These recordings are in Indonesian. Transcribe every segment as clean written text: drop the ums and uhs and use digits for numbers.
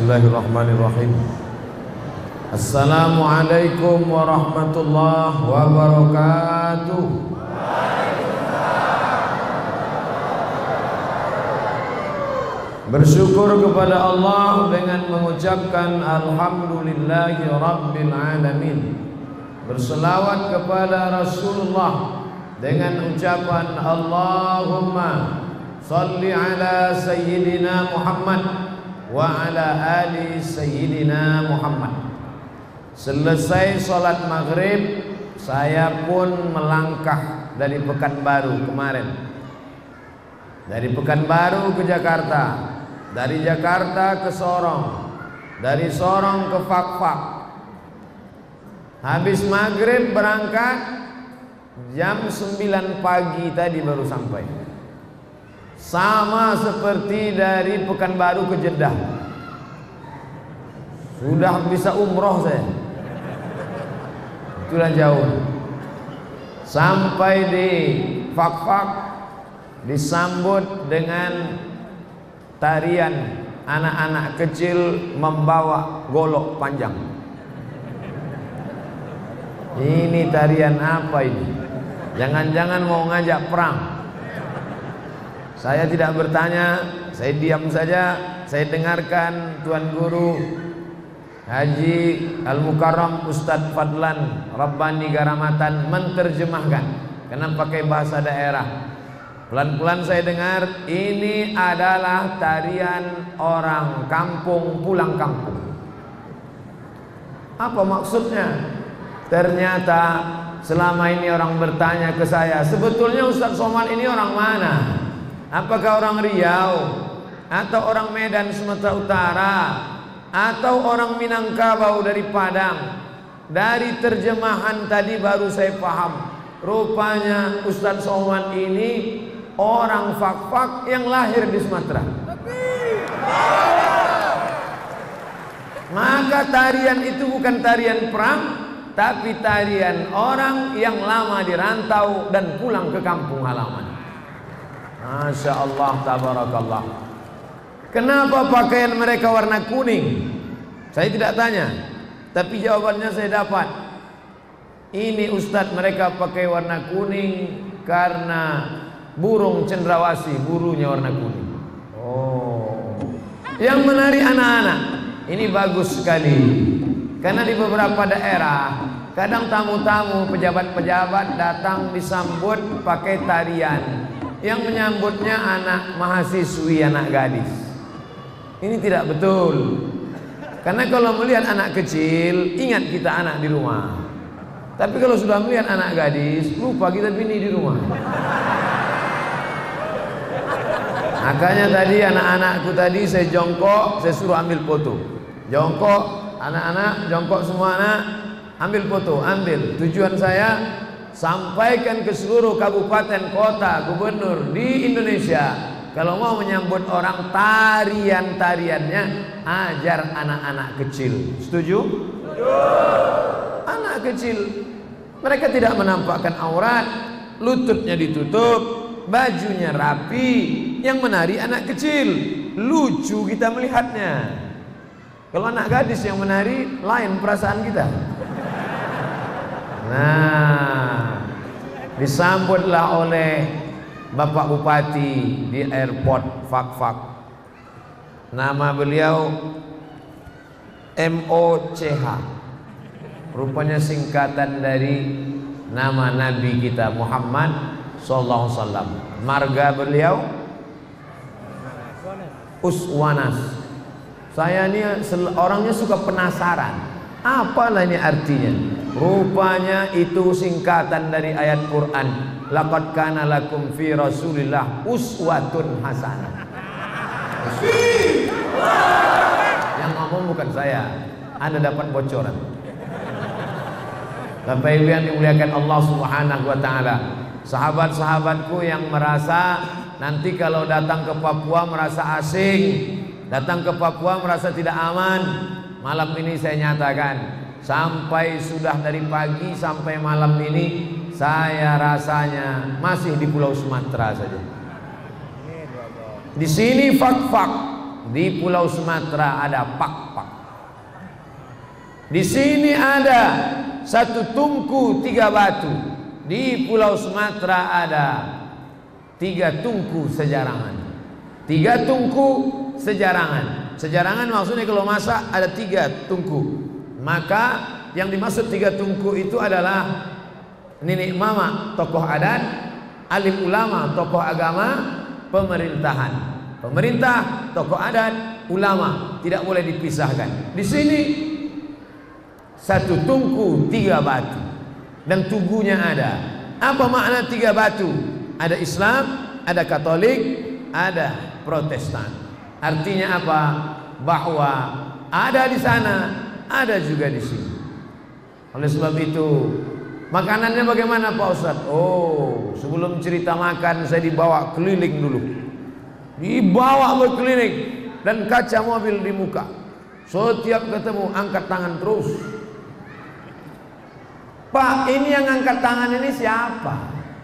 Bismillahirrahmanirrahim. Assalamualaikum warahmatullahi wabarakatuh. Bersyukur kepada Allah dengan mengucapkan alhamdulillahi rabbil alamin. Berselawat kepada Rasulullah dengan ucapan Allahumma salli ala sayyidina Muhammad wa ala ali sayyidina Muhammad. Selesai sholat maghrib, saya pun melangkah dari Pekanbaru kemarin. Dari Pekanbaru ke Jakarta, dari Jakarta ke Sorong, dari Sorong ke Fakfak. Habis maghrib berangkat, jam 9 pagi tadi baru sampai. Sama seperti dari Pekanbaru ke Jeddah. Sudah bisa umroh saya. Itulah jauh. Sampai di Fakfak disambut dengan tarian anak-anak kecil membawa golok panjang. Ini tarian apa ini? Jangan-jangan mau ngajak perang. Saya tidak bertanya, saya diam saja. Saya dengarkan Tuan Guru Haji Al-Mukarram Ustadz Fadlan Rabbani Garamatan menterjemahkan karena pakai bahasa daerah. Pelan-pelan saya dengar, ini adalah tarian orang kampung pulang kampung. Apa maksudnya? Ternyata selama ini orang bertanya ke saya, sebetulnya Ustadz Somad ini orang mana? Apakah orang Riau? Atau orang Medan Sumatera Utara? Atau orang Minangkabau dari Padang? Dari terjemahan tadi baru saya paham. Rupanya Ustadz Somad ini orang Fakfak yang lahir di Sumatera. Maka tarian itu bukan tarian perang, tapi tarian orang yang lama di rantau dan pulang ke kampung halaman. Masya Allah, tabarakallah. Kenapa pakaian mereka warna kuning? Saya tidak tanya, tapi jawabannya saya dapat. Ini Ustadz, mereka pakai warna kuning karena burung cendrawasih, burunya warna kuning. Oh, yang menari anak-anak ini bagus sekali. Karena di beberapa daerah kadang tamu-tamu, pejabat-pejabat datang disambut pakai tarian. Yang menyambutnya anak mahasiswi, anak gadis. Ini tidak betul. Karena kalau melihat anak kecil, ingat kita anak di rumah. Tapi kalau sudah melihat anak gadis, lupa kita bini di rumah. Makanya tadi anak-anakku tadi saya jongkok, saya suruh ambil foto. Jongkok, anak-anak, jongkok semua anak, ambil foto, ambil. Tujuan saya sampaikan ke seluruh kabupaten, kota, gubernur di Indonesia. Kalau mau menyambut orang, tarian-tariannya ajar anak-anak kecil. Setuju? Setuju. Anak kecil, mereka tidak menampakkan aurat, lututnya ditutup, bajunya rapi. Yang menari anak kecil, lucu kita melihatnya. Kalau anak gadis yang menari, lain perasaan kita. Nah, disambutlah oleh Bapak Bupati di airport Fakfak. Nama beliau MOCH. Rupanya singkatan dari nama Nabi kita Muhammad sallallahu alaihi wasallam. Marga beliau Uswanas. Saya ini orangnya suka penasaran. Apalah ini artinya? Rupanya itu singkatan dari ayat Quran. Laqad kana lakum fi Rasulillah uswatun hasanah. Yang ngomong bukan saya. Anda dapat bocoran. Bapak Ibu yang dimuliakan Allah Subhanahu wa taala. Sahabat-sahabatku yang merasa nanti kalau datang ke Papua merasa asing, datang ke Papua merasa tidak aman. Malam ini saya nyatakan, sampai sudah dari pagi sampai malam ini saya rasanya masih di Pulau Sumatera saja. Di sini Fakfak Di Pulau Sumatera ada Pak-Pak. Di sini ada satu tungku 3 batu. Di Pulau Sumatera ada 3 tungku sejarangan. 3 tungku sejarangan. Sejarangan maksudnya kalau masak ada 3 tungku. Maka yang dimaksud 3 tungku itu adalah nenek mama tokoh adat, alim ulama tokoh agama, pemerintahan. Pemerintah, tokoh adat, ulama tidak boleh dipisahkan. Di sini satu tungku 3 batu dan tugunya ada. Apa makna 3 batu? Ada Islam, ada Katolik, ada Protestan. Artinya apa? Bahwa ada di sana, ada juga di sini. Oleh sebab itu, makanannya bagaimana Pak Ustadz? Oh, sebelum cerita makan saya dibawa keliling dulu. Dibawa berkeliling dan kaca mobil di muka. Setiap ketemu angkat tangan terus. Pak, ini yang angkat tangan ini siapa?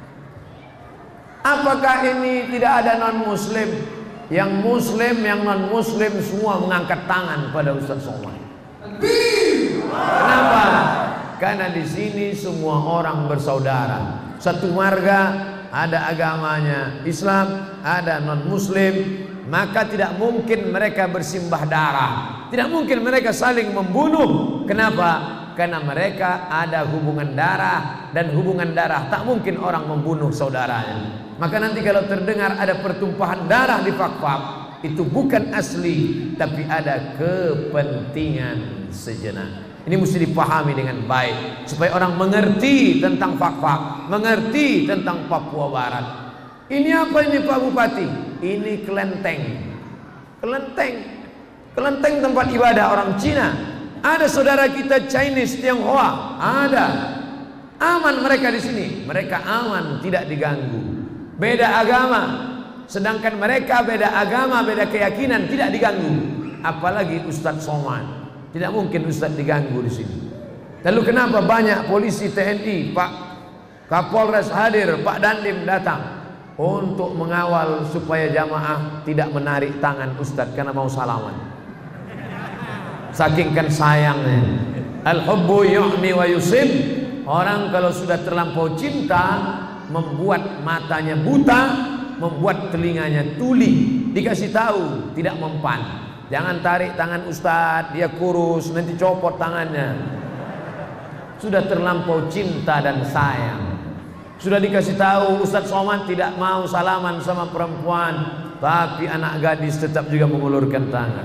Apakah ini tidak ada non-muslim? Yang muslim, yang non-muslim semua mengangkat tangan pada Ustaz Somad. Kenapa? Karena di sini semua orang bersaudara. Satu marga, ada agamanya Islam, ada non-muslim. Maka tidak mungkin mereka bersimbah darah. Tidak mungkin mereka saling membunuh. Kenapa? Karena mereka ada hubungan darah, dan hubungan darah tak mungkin orang membunuh saudaranya. Maka nanti kalau terdengar ada pertumpahan darah di Fak-Fak, itu bukan asli, tapi ada kepentingan sejenak. Ini mesti dipahami dengan baik supaya orang mengerti tentang Fak-Fak, mengerti tentang Papua Barat. Ini apa ini Pak Bupati? Ini kelenteng. Kelenteng. Kelenteng tempat ibadah orang Cina. Ada saudara kita Chinese Tionghoa, ada. Aman mereka di sini. Mereka aman, tidak diganggu. Beda agama, sedangkan mereka beda agama, beda keyakinan, tidak diganggu. Apalagi Ustadz Somad, tidak mungkin Ustadz diganggu di sini. Lalu kenapa banyak polisi TNI, Pak Kapolres hadir, Pak Dandim datang untuk mengawal supaya jamaah tidak menarik tangan Ustadz karena mau salaman. Saking kan sayangnya. Al-hubbu yu'mi wa yusib. Orang kalau sudah terlampau cinta membuat matanya buta, membuat telinganya tuli. Dikasih tahu tidak mempan. Jangan tarik tangan Ustadz, dia kurus, nanti copot tangannya. Sudah terlampau cinta dan sayang. Sudah dikasih tahu Ustadz Somad tidak mau salaman sama perempuan, tapi anak gadis tetap juga mengulurkan tangan.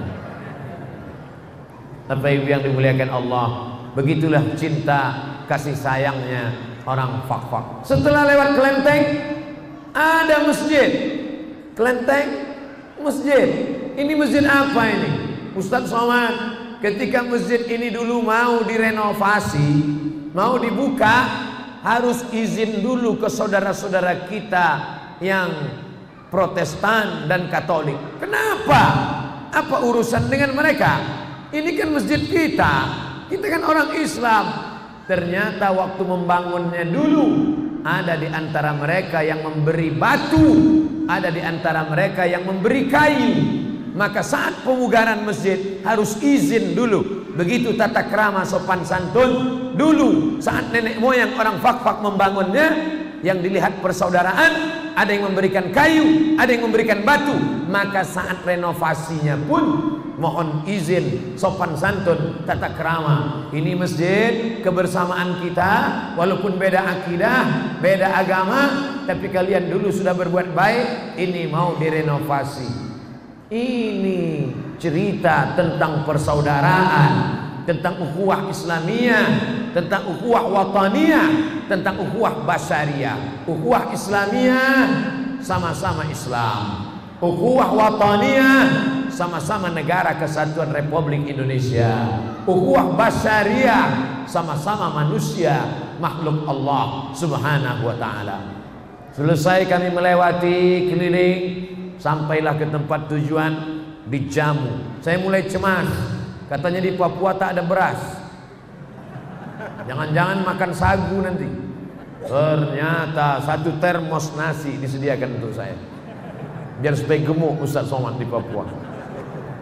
Bapak Ibu yang dimuliakan Allah, begitulah cinta kasih sayangnya orang Fak-Fak. Setelah lewat kelenteng ada masjid. Kelenteng, masjid. Ini masjid apa ini? Ustadz Somad, ketika masjid ini dulu mau direnovasi, mau dibuka, harus izin dulu ke saudara-saudara kita yang Protestan dan Katolik. Kenapa? Apa urusan dengan mereka? Ini kan masjid kita. Kita kan orang Islam. Ternyata waktu membangunnya dulu, ada di antara mereka yang memberi batu, ada di antara mereka yang memberi kayu. Maka saat pemugaran masjid harus izin dulu. Begitu tata krama sopan santun dulu. Saat nenek moyang orang Fak-Fak membangunnya, yang dilihat persaudaraan, ada yang memberikan kayu, ada yang memberikan batu. Maka saat renovasinya pun mohon izin sopan santun tata krama. Ini masjid kebersamaan kita, walaupun beda akidah, beda agama, tapi kalian dulu sudah berbuat baik, ini mau direnovasi. Ini cerita tentang persaudaraan, tentang ukhuwah Islamiyah, tentang ukhuwah wataniyah, tentang ukhuwah basyariyah. Ukhuwah Islamiyah sama-sama Islam, ukhuwah wataniyah sama-sama negara kesatuan Republik Indonesia, ukhuwah basyariyah sama-sama manusia, makhluk Allah Subhanahu wa taala. Selesai kami melewati keliling, sampailah ke tempat tujuan di Jamu. Saya mulai cemas, katanya di Papua tak ada beras. Jangan-jangan makan sagu nanti. Ternyata 1 termos nasi disediakan untuk saya, biar supaya gemuk Ustadz Somad di Papua.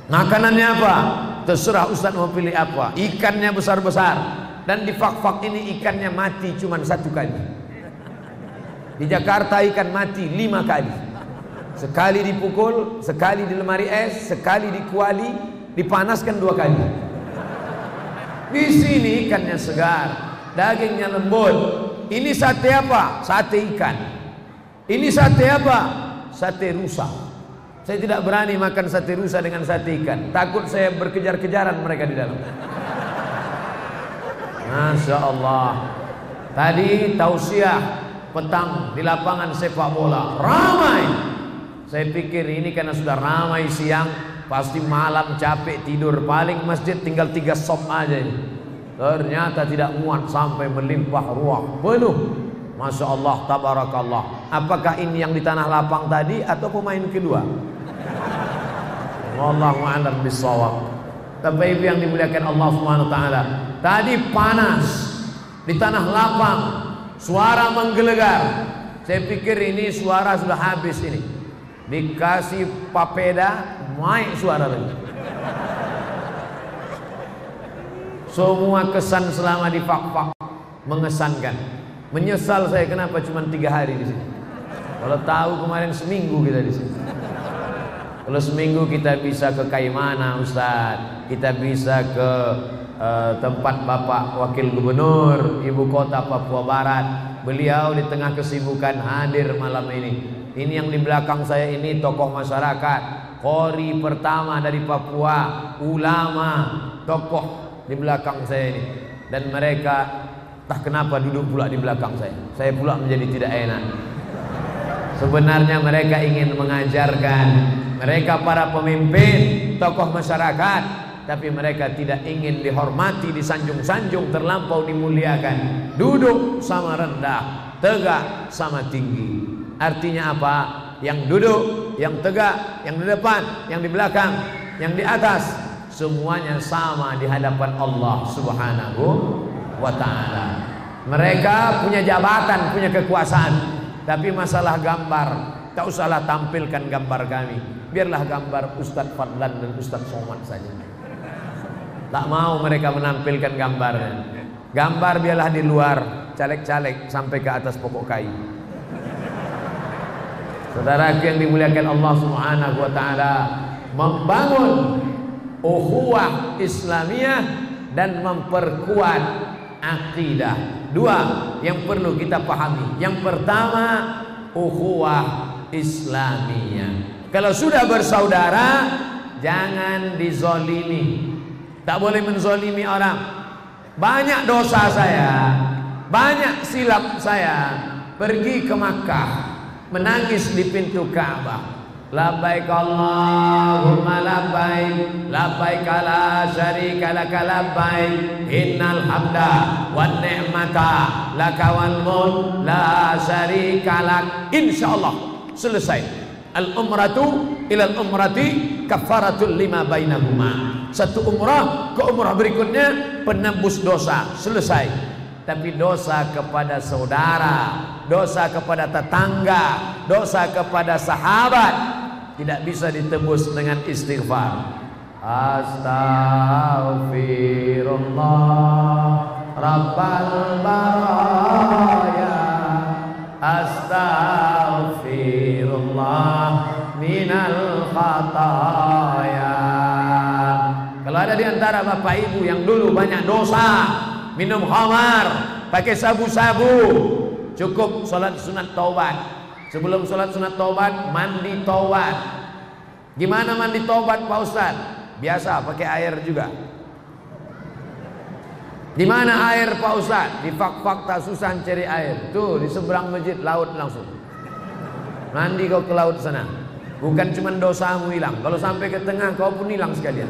Makanannya apa? Terserah Ustaz mau pilih apa. Ikannya besar-besar. Dan di fak-fak ini ikannya mati cuma 1 kali. Di Jakarta ikan mati 5 kali. Sekali dipukul, sekali di lemari es, sekali di kuali, dipanaskan 2 kali. Di sini ikannya segar, dagingnya lembut. Ini sate apa? Sate ikan. Ini sate apa? Sate rusa. Saya tidak berani makan sate rusa dengan sate ikan. Takut saya berkejar-kejaran mereka di dalam. Masya Allah. Tadi tausiah petang di lapangan sepak bola ramai. Saya pikir ini karena sudah ramai siang, pasti malam capek tidur, paling masjid tinggal 3 sop aja ini. Ternyata tidak muat sampai melimpah ruah penuh. Masya Allah, tabarakallah. Apakah ini yang di tanah lapang tadi atau pemain kedua? Wallahu a'lam bissawab. Bapak Ibu yang dimuliakan Allah Subhanahu wa taala, tadi panas di tanah lapang, suara menggelegar. Saya pikir ini suara sudah habis ini. Dikasih papeda, naik suara lagi. Semua kesan selama di fak-fak mengesankan. Menyesal saya kenapa cuma 3 hari di sini. Kalau tahu kemarin seminggu kita di sini. Kalau seminggu kita bisa ke Kaimana Ustaz, kita bisa ke tempat Bapak Wakil Gubernur Ibu Kota Papua Barat. Beliau di tengah kesibukan hadir malam ini. Ini yang di belakang saya ini tokoh masyarakat, Qori pertama dari Papua, ulama, tokoh di belakang saya ini. Dan mereka entah kenapa duduk pula di belakang saya. Saya pula menjadi tidak enak. Sebenarnya mereka ingin mengajarkan, mereka para pemimpin, tokoh masyarakat, tapi mereka tidak ingin dihormati, disanjung-sanjung, terlampau dimuliakan. Duduk sama rendah, tegak sama tinggi. Artinya apa? Yang duduk, yang tegak, yang di depan, yang di belakang, yang di atas, semuanya sama di hadapan Allah Subhanahu wa ta'ala. Mereka punya jabatan, punya kekuasaan, tapi masalah gambar, tak usahlah tampilkan gambar kami. Biarlah gambar Ustadz Fadlan dan Ustadz Somad saja. Tak mau mereka menampilkan gambarnya. Gambar biarlah di luar, caleg-caleg sampai ke atas pokok kayu. Saudara yang dimuliakan Allah Subhanahu wa ta'ala, membangun ukhuwah Islamiyah dan memperkuat akidah. 2 yang perlu kita pahami. Yang pertama, ukhuwah Islamiyah. Kalau sudah bersaudara, jangan dizolimi. Tak boleh menzolimi orang. Banyak dosa saya, banyak silap saya. Pergi ke Makkah, menangis di pintu Ka'bah. Labbaik Allahumma labbaik, labbaik la syarika laka labbaik, innal hamda wan ni'mata laka wal mulk la syarika lak. Insyaallah selesai. Al-umratu ilal umrati kafaratul lima bainahuma. Satu umrah ke umrah berikutnya penebus dosa, selesai. Tapi dosa kepada saudara, dosa kepada tetangga, dosa kepada sahabat tidak bisa ditebus dengan istighfar. Astaghfirullah Rabbal baraya, astaghfirullah minal khataya. Kalau ada di antara bapak ibu yang dulu banyak dosa, minum khamar, pakai sabu-sabu, cukup sholat sunat taubat. Sebelum sholat sunat taubat, mandi taubat. Gimana mandi taubat Pak Ustaz? Biasa, pakai air juga. Di mana air Pak Ustaz? Di fak-fak tak susah cari air. Tuh di seberang masjid, laut langsung. Mandi kau ke laut sana. Bukan cuma dosamu hilang, kalau sampai ke tengah kau pun hilang sekalian.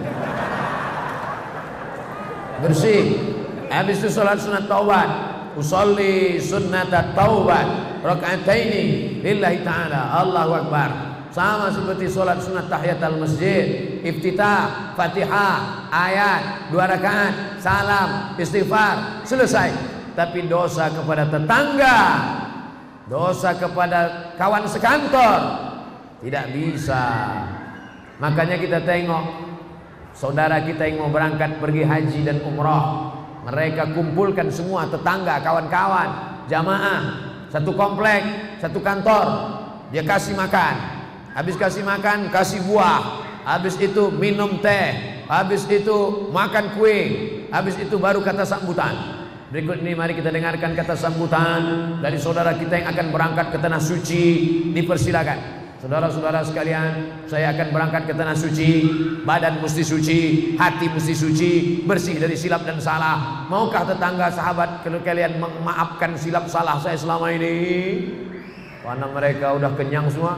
Bersih. Habis itu sholat sunat taubat. Usolli sunnata taubat rakaataini lillahi ta'ala. Allahu Akbar. Sama seperti sholat sunat tahiyatul masjid, iftitah, fatihah, ayat, 2 rakaat, salam, istighfar, selesai. Tapi dosa kepada tetangga, dosa kepada kawan sekantor tidak bisa. Makanya kita tengok Saudara kita yang mau berangkat pergi haji dan umrah, mereka kumpulkan semua tetangga, kawan-kawan, jamaah, satu komplek, satu kantor. Dia kasih makan, habis kasih makan kasih buah, habis itu minum teh, habis itu makan kue, habis itu baru kata sambutan. Berikut ini mari kita dengarkan kata sambutan dari saudara kita yang akan berangkat ke tanah suci. Dipersilakan. Saudara-saudara sekalian, saya akan berangkat ke tanah suci. Badan mesti suci, hati mesti suci, bersih dari silap dan salah. Maukah tetangga sahabat kalau kalian memaafkan silap salah saya selama ini? Karena mereka udah kenyang semua.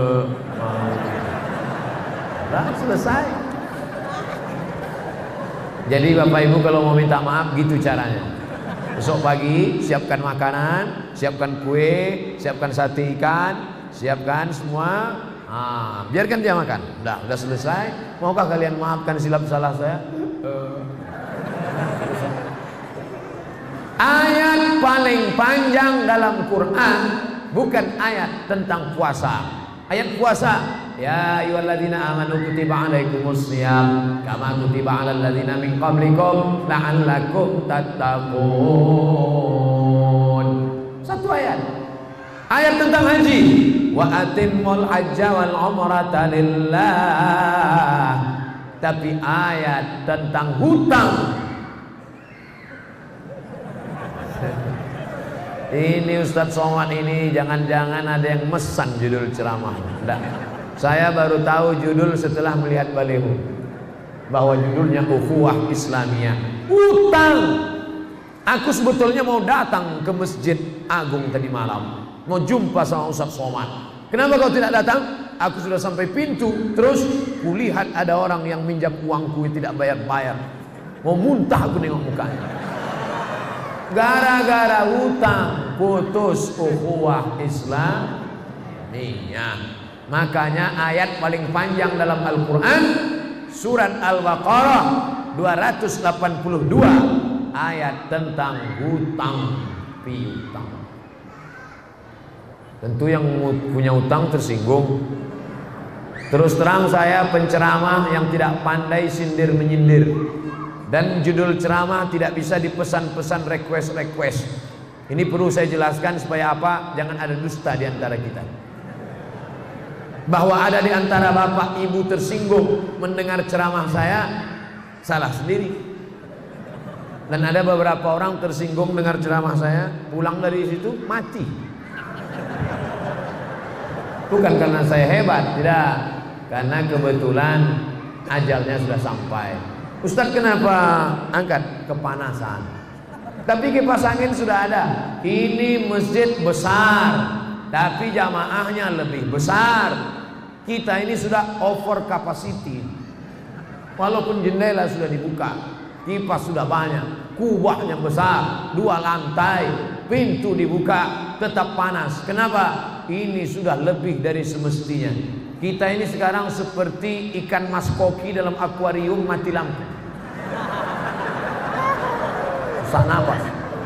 Udah selesai. Jadi Bapak Ibu kalau mau minta maaf gitu caranya. Besok pagi siapkan makanan, siapkan kue, siapkan sate ikan, siapkan semua. Biarkan dia makan. Udah selesai. Maukah kalian maafkan silap salah saya? Ayat paling panjang dalam Quran bukan ayat tentang puasa. Ayat puasa. Ya ayyuhalladzina amanu kutiba alaikumus shiyam kama kutiba alal ladzina min qablikum la'allakum tattaqun. Satu ayat. Ayat tentang haji. Wa atimmul hajja wal umrata lillah. Tapi ayat tentang hutang. Ini Ustadz Somad ini jangan-jangan ada yang mesan judul ceramah. Enggak. Saya baru tahu judul setelah melihat baliho bahwa judulnya Ukhuwah Islamiyah. Utang. Aku sebetulnya mau datang ke Masjid Agung tadi malam, mau jumpa sama Ustadz Somad. Kenapa kau tidak datang? Aku sudah sampai pintu, terus kulihat ada orang yang minjam uangku tidak bayar-bayar. Mau muntah aku nengok mukanya. Gara-gara utang putus ukhuwah Islamiyah. Makanya ayat paling panjang dalam Al-Quran surat Al-Baqarah 282 ayat tentang hutang piutang. Tentu yang punya utang tersinggung. Terus terang saya penceramah yang tidak pandai sindir menyindir, dan judul ceramah tidak bisa dipesan-pesan request. Ini perlu saya jelaskan supaya apa? Jangan ada dusta di antara kita. Bahwa ada di antara bapak ibu tersinggung mendengar ceramah saya, salah sendiri. Dan ada beberapa orang tersinggung dengar ceramah saya, pulang dari situ mati. Bukan karena saya hebat, tidak. Karena kebetulan ajalnya sudah sampai. Ustadz kenapa angkat? Kepanasan. Tapi kipas angin sudah ada. Ini masjid besar, tapi jamaahnya lebih besar. Kita ini sudah over capacity. Walaupun jendela sudah dibuka, kipas sudah banyak, kubahnya besar, 2 lantai, pintu dibuka, tetap panas. Kenapa? Ini sudah lebih dari semestinya. Kita ini sekarang seperti ikan mas koki dalam akuarium mati lampu. Susah napas.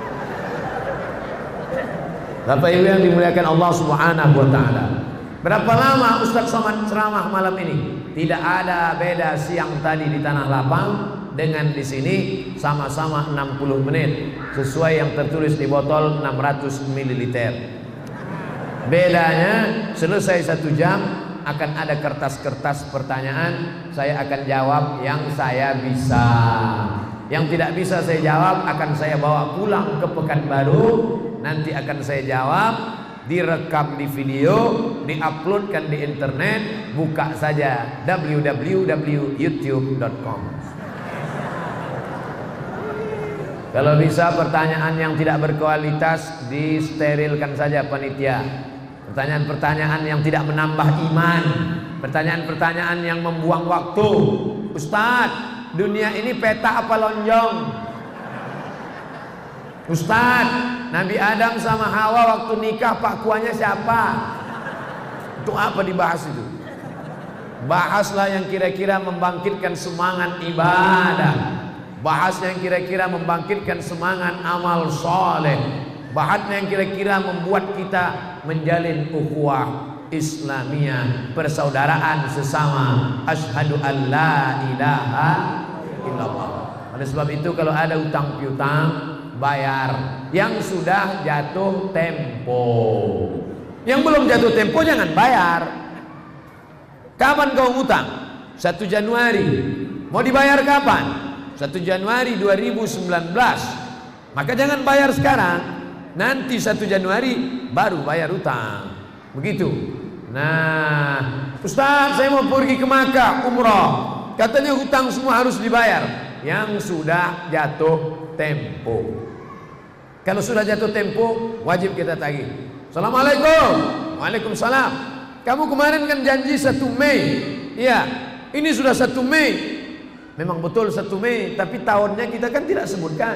Bapak Ibu yang dimuliakan Allah Subhanahu wa taala. Berapa lama Ustadz Somad ceramah malam ini? Tidak ada beda siang tadi di Tanah Lapang dengan di sini, sama-sama 60 menit sesuai yang tertulis di botol 600 ml. Bedanya selesai 1 jam akan ada kertas-kertas pertanyaan, saya akan jawab yang saya bisa. Yang tidak bisa saya jawab akan saya bawa pulang ke Pekanbaru, nanti akan saya jawab, direkam di video, diuploadkan di internet. Buka saja www.youtube.com. Kalau bisa pertanyaan yang tidak berkualitas disterilkan saja panitia. Pertanyaan-pertanyaan yang tidak menambah iman, pertanyaan-pertanyaan yang membuang waktu. Ustadz, dunia ini peta apa lonjong? Ustadz, Nabi Adam sama Hawa waktu nikah pakuannya siapa? Itu apa dibahas itu? Bahaslah yang kira-kira membangkitkan semangat ibadah. Bahas yang kira-kira membangkitkan semangat amal soleh. Bahas yang kira-kira membuat kita menjalin ukhuwah Islamiyah, persaudaraan sesama. Asyhadu an la ilaha illallah. Oleh sebab itu kalau ada utang piutang, bayar. Yang sudah jatuh tempo. Yang belum jatuh tempo jangan bayar. Kapan kau ngutang? 1 Januari. Mau dibayar kapan? 1 Januari 2019. Maka jangan bayar sekarang. Nanti 1 Januari baru bayar utang. Begitu. Nah, Ustaz, saya mau pergi ke Makkah umrah. Katanya hutang semua harus dibayar. Yang sudah jatuh tempo. Kalau sudah jatuh tempo, wajib kita tagih. Assalamualaikum. Waalaikumsalam. Kamu kemarin kan janji 1 Mei. Iya, ini sudah 1 Mei. Memang betul 1 Mei, tapi tahunnya kita kan tidak sebutkan.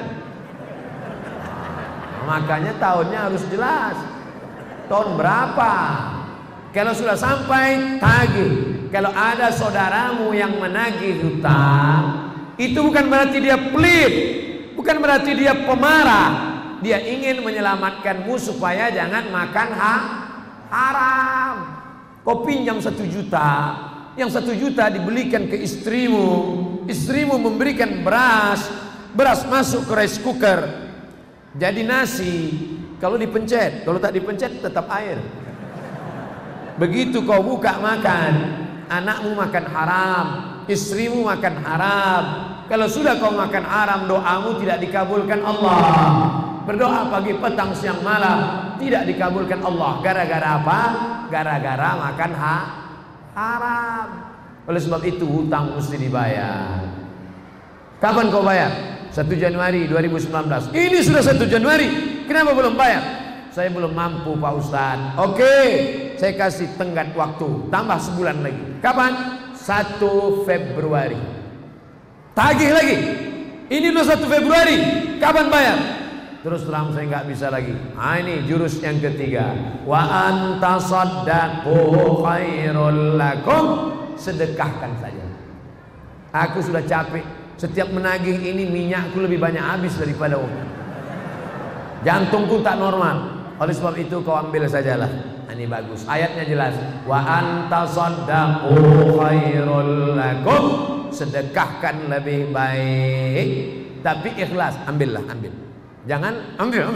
Makanya tahunnya harus jelas. Tahun berapa? Kalau sudah sampai, tagih. Kalau ada saudaramu yang menagih hutang, itu bukan berarti dia pelit, bukan berarti dia pemarah. Dia ingin menyelamatkanmu supaya jangan makan haram. Kau pinjam 1 juta, yang 1 juta dibelikan ke istrimu, istrimu memberikan beras, beras masuk ke rice cooker, jadi nasi. Kalau dipencet, kalau tak dipencet tetap air. Begitu kau buka makan, anakmu makan haram, istrimu makan haram. Kalau sudah kau makan haram, doamu tidak dikabulkan Allah. Berdoa pagi, petang, siang, malam tidak dikabulkan Allah. Gara-gara apa? Gara-gara makan haram. Oleh sebab itu hutang mesti dibayar. Kapan kau bayar? 1 Januari 2019. Ini sudah 1 Januari, kenapa belum bayar? Saya belum mampu Pak Ustadz. Oke, saya kasih tenggat waktu, tambah sebulan lagi. Kapan? 1 Februari. Tagih lagi. Ini udah 1 Februari, kapan bayar? Terus terang saya nggak bisa lagi. Nah, ini jurus yang ketiga. Wa antasaddaqu khairul lakum. Sedekahkan saja. Aku sudah capek. Setiap menagih ini minyakku lebih banyak habis daripada uang. Jantungku tak normal. Oleh sebab itu kau ambil sajalah. Ini bagus. Ayatnya jelas. Wa antasaddaqu khairul lakum. Sedekahkan lebih baik. Tapi ikhlas. Ambillah, ambil. Jangan ambil.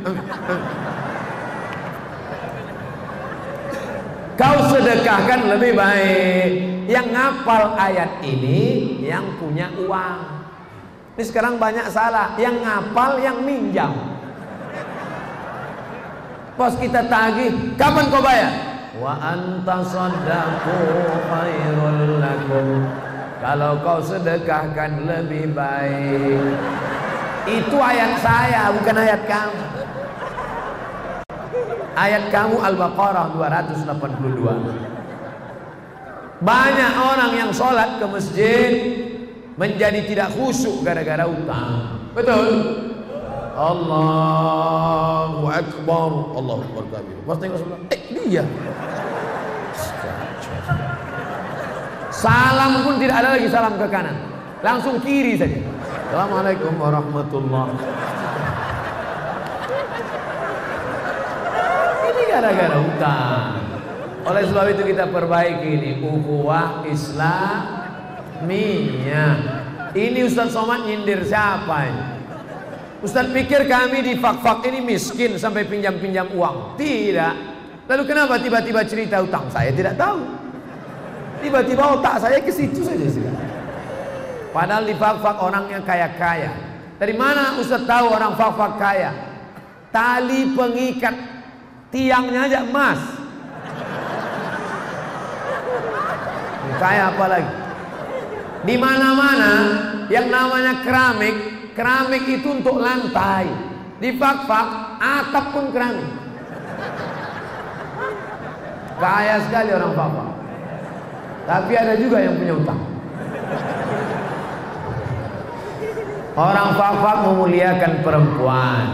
Kau sedekahkan lebih baik. Yang ngapal ayat ini yang punya uang. Ini sekarang banyak salah. Yang ngapal, yang minjam. Pas kita tagih, kapan kau bayar? Wa antasaddaqu khairul lakum. Kalau kau sedekahkan lebih baik. Itu ayat saya, bukan ayat kamu. Ayat kamu Al-Baqarah 282. Banyak orang yang sholat ke masjid menjadi tidak khusyuk gara-gara utang. Betul? Allahu Akbar, Allahu Akbar kabir. Pas tengok sebelah, dia. Salam pun tidak ada lagi, salam ke kanan, langsung kiri saja. Assalamualaikum warahmatullahi wabarakatuh. Ini gara-gara utang. Oleh sebab itu kita perbaiki ini ukhuwah Islamiyah. Ini Ustaz Somad nyindir siapa ini? Ustaz pikir kami di fak-fak ini miskin sampai pinjam-pinjam uang? Tidak. Lalu kenapa tiba-tiba cerita utang? Saya tidak tahu. Tiba-tiba otak saya ke situ saja sih. Padahal di fak-fak orang yang kaya-kaya. Dari mana Ustaz tahu orang fak-fak kaya? Tali pengikat tiangnya aja emas. Kaya apa lagi? Di mana-mana yang namanya keramik, keramik itu untuk lantai. Di fak-fak atap pun keramik. Kaya sekali orang fak-fak. Tapi ada juga yang punya utang. Orang fak-fak memuliakan perempuan.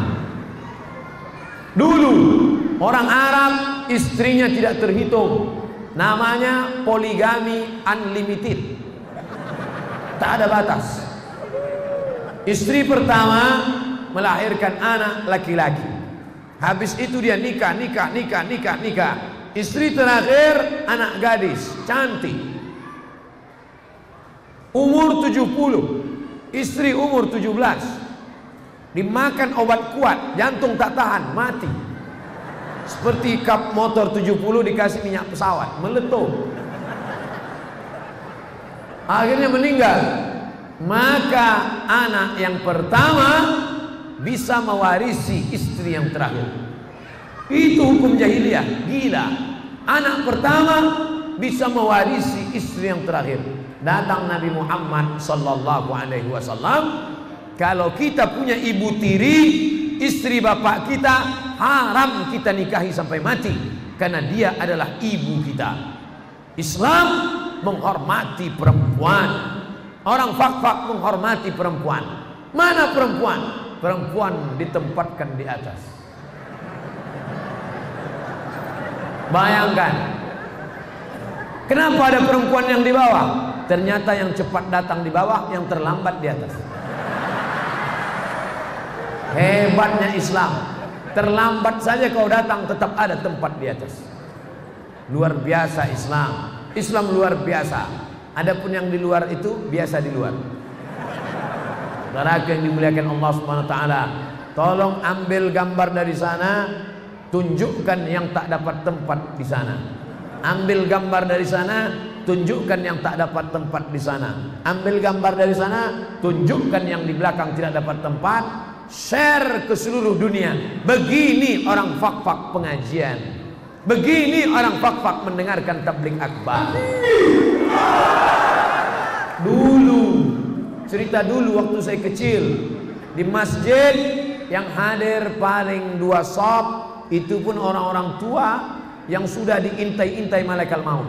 Dulu orang Arab istrinya tidak terhitung. Namanya poligami unlimited. Tak ada batas. Istri pertama melahirkan anak laki-laki. Habis itu dia nikah. Istri terakhir anak gadis, cantik. Umur 70, istri umur 17. Dimakan obat kuat, jantung tak tahan, mati. Seperti kap motor 70 dikasih minyak pesawat, meletup. Akhirnya meninggal. Maka anak yang pertama bisa mewarisi istri yang terakhir. Itu hukum jahiliyah, gila. Anak pertama bisa mewarisi istri yang terakhir. Datang Nabi Muhammad sallallahu alaihi wasallam, kalau kita punya ibu tiri, istri bapak kita, haram kita nikahi sampai mati, karena dia adalah ibu kita. Islam menghormati perempuan. Orang fak-fak menghormati perempuan. Mana perempuan? Perempuan ditempatkan di atas. Bayangkan, kenapa ada perempuan yang di bawah? Ternyata yang cepat datang di bawah, yang terlambat di atas. Hebatnya Islam. Terlambat saja kau datang, tetap ada tempat di atas. Luar biasa Islam. Islam luar biasa. Adapun yang di luar itu biasa di luar. Saudara yang dimuliakan Allah Subhanahu wa taala, tolong ambil gambar dari sana, tunjukkan yang tak dapat tempat di sana. Ambil gambar dari sana, tunjukkan yang tak dapat tempat di sana. Ambil gambar dari sana, tunjukkan yang di belakang tidak dapat tempat. Share ke seluruh dunia. Begini orang fak-fak pengajian. Begini orang fak-fak mendengarkan tabligh akbar. Dulu, cerita dulu waktu saya kecil, di masjid yang hadir paling 2 saf itu pun orang-orang tua yang sudah diintai-intai malaikat maut.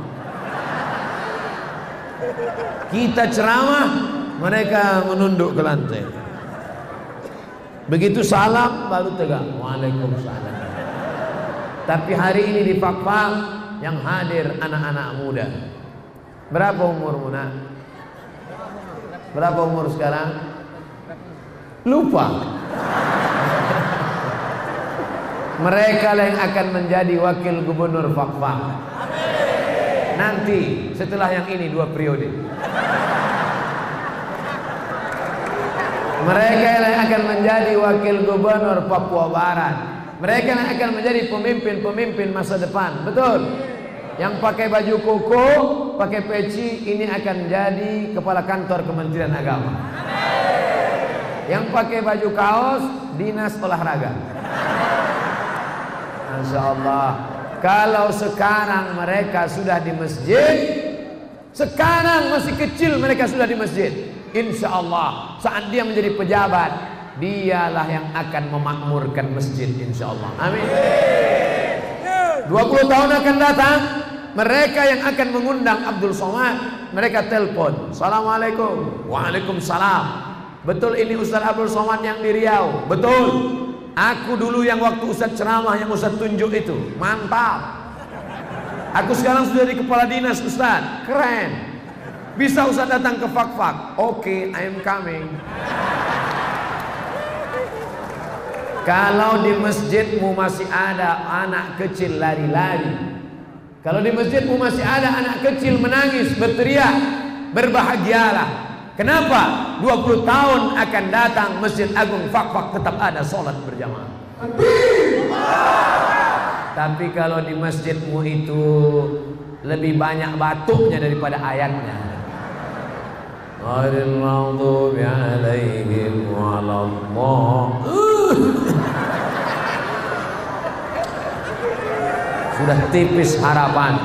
Kita ceramah, mereka menunduk ke lantai. Begitu salam baru tegak, waalaikumsalam. Tapi hari ini di Fakfak yang hadir anak-anak muda. Berapa umurmu nak? Berapa umur sekarang? Lupa. Mereka yang akan menjadi wakil gubernur Fakfak. Nanti setelah yang ini 2 periode. Mereka yang akan menjadi wakil gubernur Papua Barat. Mereka yang akan menjadi pemimpin-pemimpin masa depan. Betul? Yang pakai baju koko, pakai peci, ini akan jadi kepala kantor Kementerian Agama. Yang pakai baju kaos, dinas olahraga. Masya Allah. Kalau sekarang mereka sudah di masjid, sekarang masih kecil mereka sudah di masjid, insya Allah saat dia menjadi pejabat, dialah yang akan memakmurkan masjid, insya Allah. Amin. 20 tahun akan datang, mereka yang akan mengundang Abdul Somad, mereka telepon, Assalamualaikum. Waalaikumsalam. Betul ini Ustaz Abdul Somad yang di Riau? Betul. Aku dulu yang waktu Ustaz ceramah yang Ustaz tunjuk itu, mantap. Aku sekarang sudah di kepala dinas Ustaz, keren. Bisa Ustaz datang ke Fakfak? Oke, I am coming. Kalau di masjidmu masih ada anak kecil lari-lari, kalau di masjidmu masih ada anak kecil menangis, berteriak, berbahagialah. Kenapa? 20 tahun akan datang Masjid Agung Fakfak tetap ada sholat berjamaah. Tapi kalau di masjidmu itu lebih banyak batuknya daripada ayatnya. Ghairil maghdubi alaihim waladdallin. Sudah tipis harapan.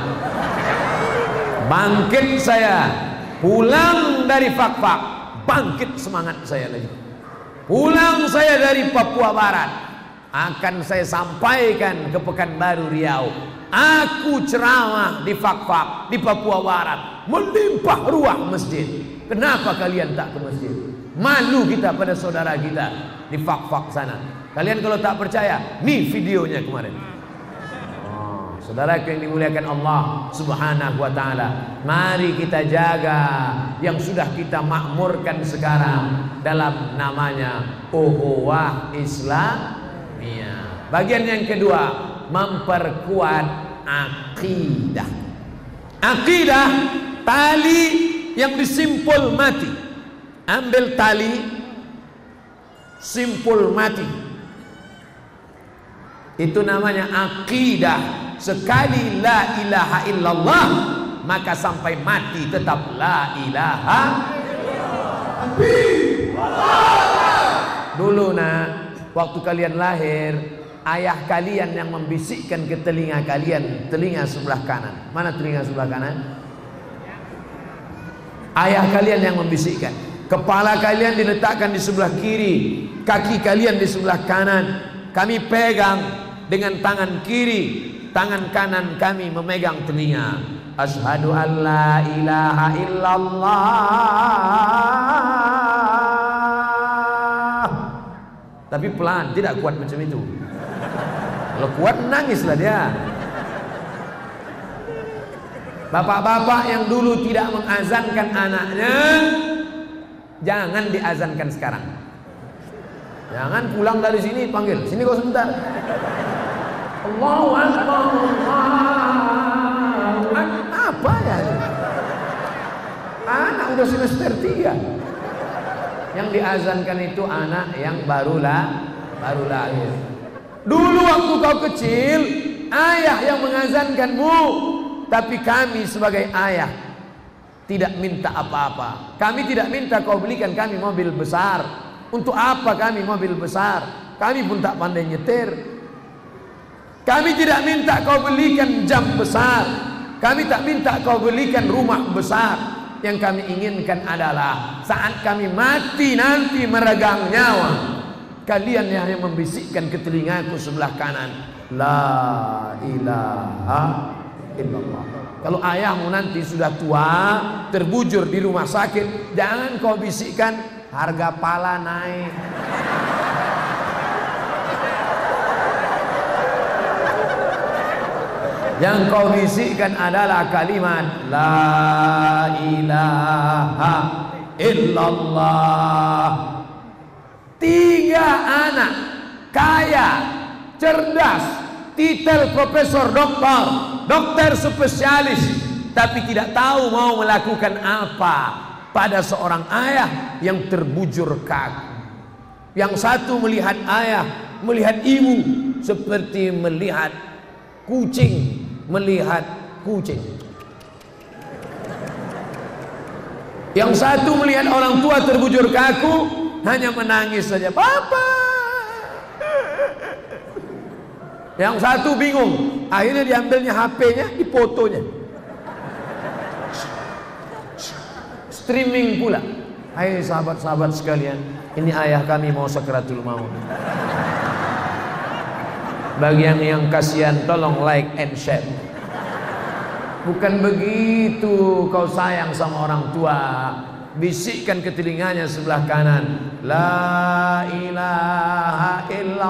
Bangkit saya. Pulang dari Fakfak, bangkit semangat saya lagi. Pulang saya dari Papua Barat, akan saya sampaikan ke Pekanbaru Riau. Aku ceramah di Fakfak, di Papua Barat, melimpah ruah masjid. Kenapa kalian tak ke masjid? Malu kita pada saudara kita di Fakfak sana. Kalian kalau tak percaya, nih videonya kemarin. Saudara yang dimuliakan Allah Subhanahu wa taala, mari kita jaga yang sudah kita makmurkan sekarang dalam namanya ukhuwah Islamiyah. Bagian yang kedua, memperkuat Aqidah. Aqidah, tali yang disimpul mati. Ambil tali, simpul mati. Itu namanya aqidah. Sekali la ilaha illallah, maka sampai mati tetap la ilaha illallah. Dulu nak, waktu kalian lahir, ayah kalian yang membisikkan ke telinga kalian, telinga sebelah kanan. Mana telinga sebelah kanan? Ayah kalian yang membisikkan. Kepala kalian diletakkan di sebelah kiri, kaki kalian di sebelah kanan. Kami pegang dengan tangan kiri, tangan kanan kami memegang telinga. Asyhadu an la ilaha illallah. Tapi pelan, tidak kuat macam itu. Kalau kuat nangislah dia. Bapak-bapak yang dulu tidak mengazankan anaknya, jangan diazankan sekarang. Jangan pulang dari sini panggil, sini kau sebentar. Allahu Akbar, Allahu Akbar. Apa ya? Anak udah semester 3. Yang diazankan itu anak yang baru lahir. Dulu waktu kau kecil, ayah yang mengazankanmu. Tapi kami sebagai ayah tidak minta apa-apa. Kami tidak minta kau belikan kami mobil besar. Untuk apa kami mobil besar? Kami pun tak pandai nyetir. Kami tidak minta kau belikan jam besar. Kami tak minta kau belikan rumah besar. Yang kami inginkan adalah saat kami mati nanti meregang nyawa, kalian yang membisikkan ke telingaku sebelah kanan, la ilaha illallah. Kalau ayahmu nanti sudah tua, terbujur di rumah sakit, jangan kau bisikkan harga pala naik. Yang kau bisikkan adalah kalimat la ilaha illallah. 3 anak kaya, cerdas, titel profesor doktor, dokter spesialis, tapi tidak tahu mau melakukan apa pada seorang ayah yang terbujur kaku. Yang satu melihat ayah, melihat ibu seperti melihat kucing melihat kucing. Yang satu melihat orang tua terbujur kaku, hanya menangis saja, "Papa." Yang satu bingung, akhirnya diambilnya HP-nya, difotonya, streaming pula. Hai sahabat-sahabat sekalian, ini ayah kami mau sakaratul maut. Bagi yang kasihan, tolong like and share. Bukan begitu kau sayang sama orang tua. Bisikkan ke telinganya sebelah kanan, la ilaha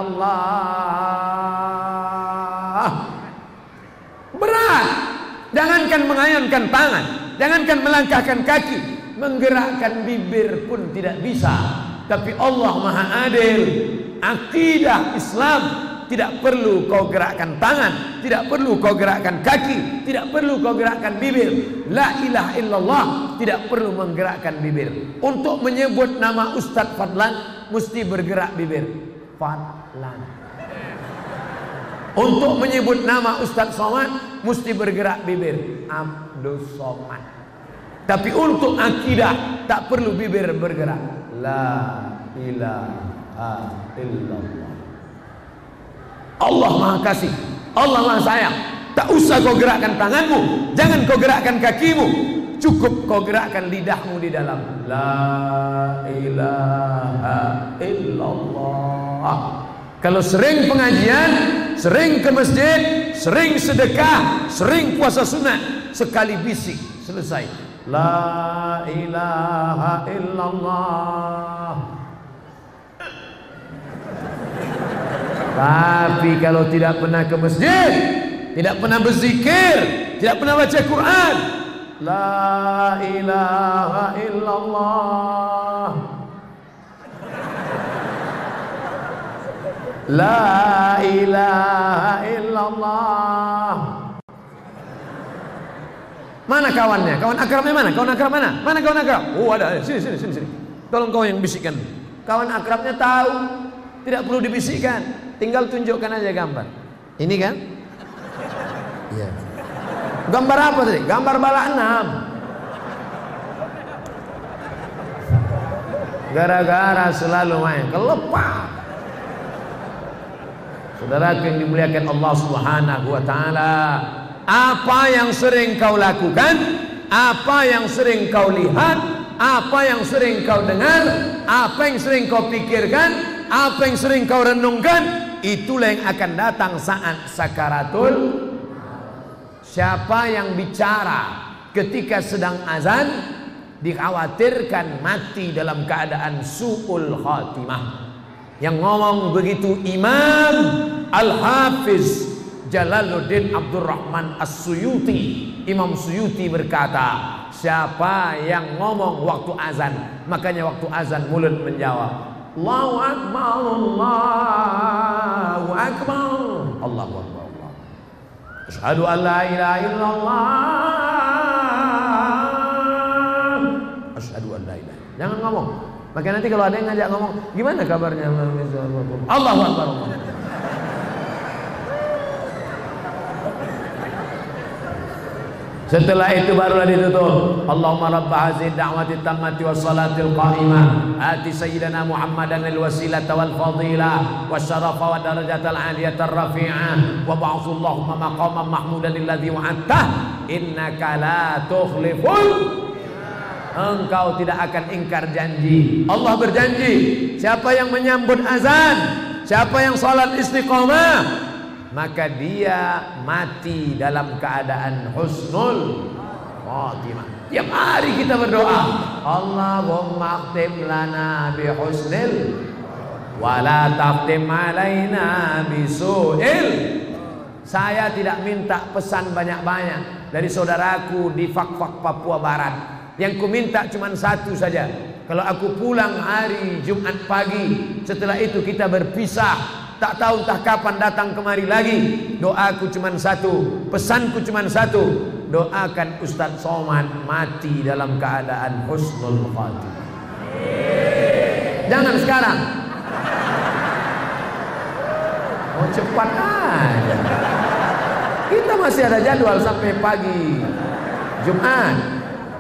illallah. Berat. Jangankan mengayunkan tangan, jangankan melangkahkan kaki, menggerakkan bibir pun tidak bisa. Tapi Allah Maha Adil. Akidah Islam tidak perlu kau gerakkan tangan, tidak perlu kau gerakkan kaki, tidak perlu kau gerakkan bibir. La ilaha illallah tidak perlu menggerakkan bibir. Untuk menyebut nama Ustadz Fadlan mesti bergerak bibir, Fadlan. Untuk menyebut nama Ustadz Somad mesti bergerak bibir, Abdul Somad. Tapi untuk akidah tak perlu bibir bergerak. La ilaha illallah. Allah Maha Kasih, Allah Maha Sayang. Tak usah kau gerakkan tanganmu, jangan kau gerakkan kakimu, cukup kau gerakkan lidahmu di dalam la ilaha illallah. Kalau sering pengajian, sering ke masjid, sering sedekah, sering puasa sunat, sekali bisik selesai, la ilaha illallah. Tapi kalau tidak pernah ke masjid, tidak pernah berzikir, tidak pernah baca Quran, la ilaha illallah, la ilaha illallah. Mana kawannya? Kawan akrabnya mana? Kawan akrab mana? Mana kawan akrab? Oh ada, sini. Tolong kau yang bisikkan. Kawan akrabnya tahu, tidak perlu dibisikkan, tinggal tunjukkan aja gambar. Ini kan? Iya. Gambar apa tadi? Gambar bala 6. Gara-gara selalu main kelepak. Saudara yang dimuliakan Allah Subhanahu wa taala, apa yang sering kau lakukan, apa yang sering kau lihat, apa yang sering kau dengar, apa yang sering kau pikirkan, apa yang sering kau renungkan, itulah yang akan datang saat sakaratul. Siapa yang bicara ketika sedang azan, dikhawatirkan mati dalam keadaan su'ul khatimah. Yang ngomong begitu Imam Al-Hafiz Jalaluddin Abdurrahman As-Suyuti. Imam Suyuti berkata, siapa yang ngomong waktu azan, makanya waktu azan mulut menjawab Allahu Akbar, Allahu Akbar, Allahu Akbar, Allah. Asyhadu an la ilaha illallah, asyhadu an la ilaha. Jangan ngomong. Makanya nanti kalau ada yang ngajak ngomong, gimana kabarnya? Allahu Akbar, Allah. Setelah itu barulah ditutup. Allahumma rabb hadhihi da'wati tammati was salatil qa'imah ati sayyidina Muhammadan al wasilata wal fadilah wasyarafa wa darajatal aliyatar rafi'ah wa ba'athu Allahumma maqaman mahmudan alladhi wa'adtah innaka la tukhliful. Engkau tidak akan ingkar janji. Allah berjanji, siapa yang menyambut azan, siapa yang salat istiqamah, maka dia mati dalam keadaan husnul khatimah. Tiap hari kita berdoa, Allahumma khtim lana bi husnil wa la taqtim alaina bi su'il. Saya tidak minta pesan banyak-banyak dari saudaraku di Fak-Fak Papua Barat. Yang ku minta cuma satu saja. Kalau aku pulang hari Jumat pagi, setelah itu kita berpisah, tak tahu entah kapan datang kemari lagi, doaku cuma satu, pesanku cuma satu, doakan Ustadz Somad mati dalam keadaan husnul khatimah. Jangan sekarang. Oh cepat aja. Kita masih ada jadwal sampai pagi Jumat.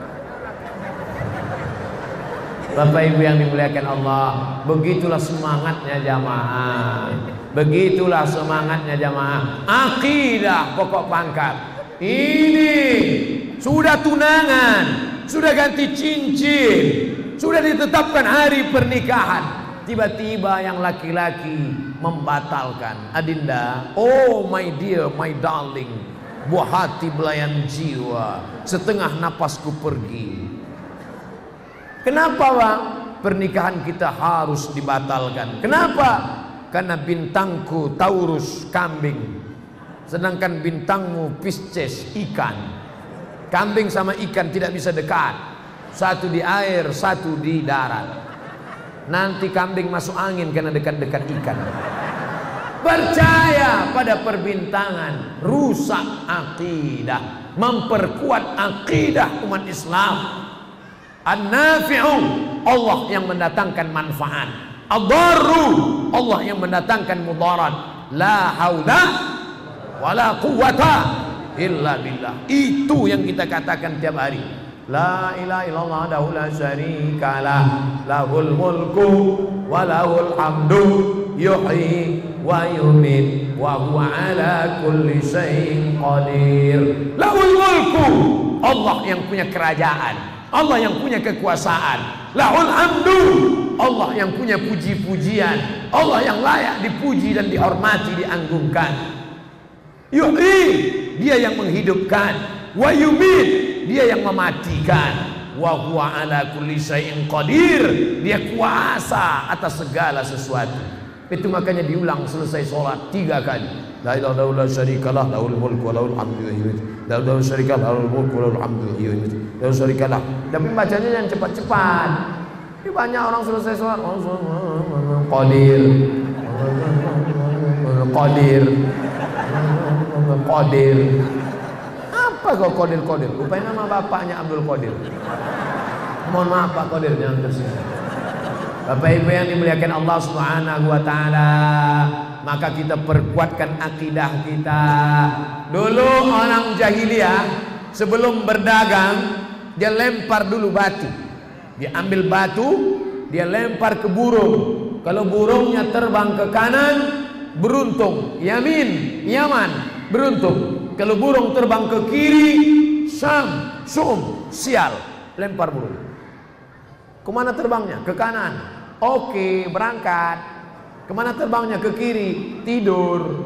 Bapak Ibu yang dimuliakan Allah, begitulah semangatnya jamaah. Begitulah semangatnya jamaah. Akidah pokok pangkat. Ini sudah tunangan, sudah ganti cincin, sudah ditetapkan hari pernikahan. Tiba-tiba yang laki-laki membatalkan. Adinda, oh my dear, my darling, buah hati belayan jiwa, setengah napasku pergi. Kenapa Bang? Pernikahan kita harus dibatalkan. Kenapa? Karena bintangku Taurus kambing, sedangkan bintangmu Pisces ikan. Kambing sama ikan tidak bisa dekat, satu di air, satu di darat. Nanti kambing masuk angin karena dekat-dekat ikan. Percaya pada perbintangan rusak akidah, memperkuat akidah umat Islam. An-nafi'u, Allah yang mendatangkan manfaat. Ad-darru, Allah yang mendatangkan mudarat. La haula wala quwwata illa billah. Itu yang kita katakan tiap hari. La ilaha illallah wahdahu la syarikalah, lahul mulku wa lahul hamdu, yuhyi wa yumiit wa huwa ala kulli syai'in qadir. Lahul mulku, Allah yang punya kerajaan, Allah yang punya kekuasaan. Lahul hamdu, Allah yang punya puji-pujian, Allah yang layak dipuji dan dihormati, dianggungkan. Yuhyi, dia yang menghidupkan. Wa yumiit, dia yang mematikan. Wa huwa ala kulli syai'in qadir, dia kuasa atas segala sesuatu. Itu makanya diulang selesai sholat 3 kali. La ilaha illallah syarikalah, lahul mulku wa lahul hamdu wa yumiit. La ilaha syarikalah, lahul mulku wa lahul hamdu wa yumiit. La syarikalah. Tapi bacanya jangan cepat-cepat. Ini banyak orang selesai sholat qadir, qadir, qadir. Apa Apa kau Qadir? Rupanya nama bapaknya Abdul Qadir. Mohon maaf Pak Qadir, jangan tersinggung. Bapak Ibu yang dimuliakan Allah Subhanahu wa taala, maka kita perkuatkan akidah kita. Dulu orang jahiliyah sebelum berdagang, dia lempar dulu batu. Dia ambil batu, dia lempar ke burung. Kalau burungnya terbang ke kanan, beruntung. Yamin, Yaman, beruntung. Kalau burung terbang ke kiri, Syam, Sum, sial. Lempar burung. Kemana terbangnya? Ke kanan. Oke, berangkat. Kemana terbangnya? Ke kiri. Tidur.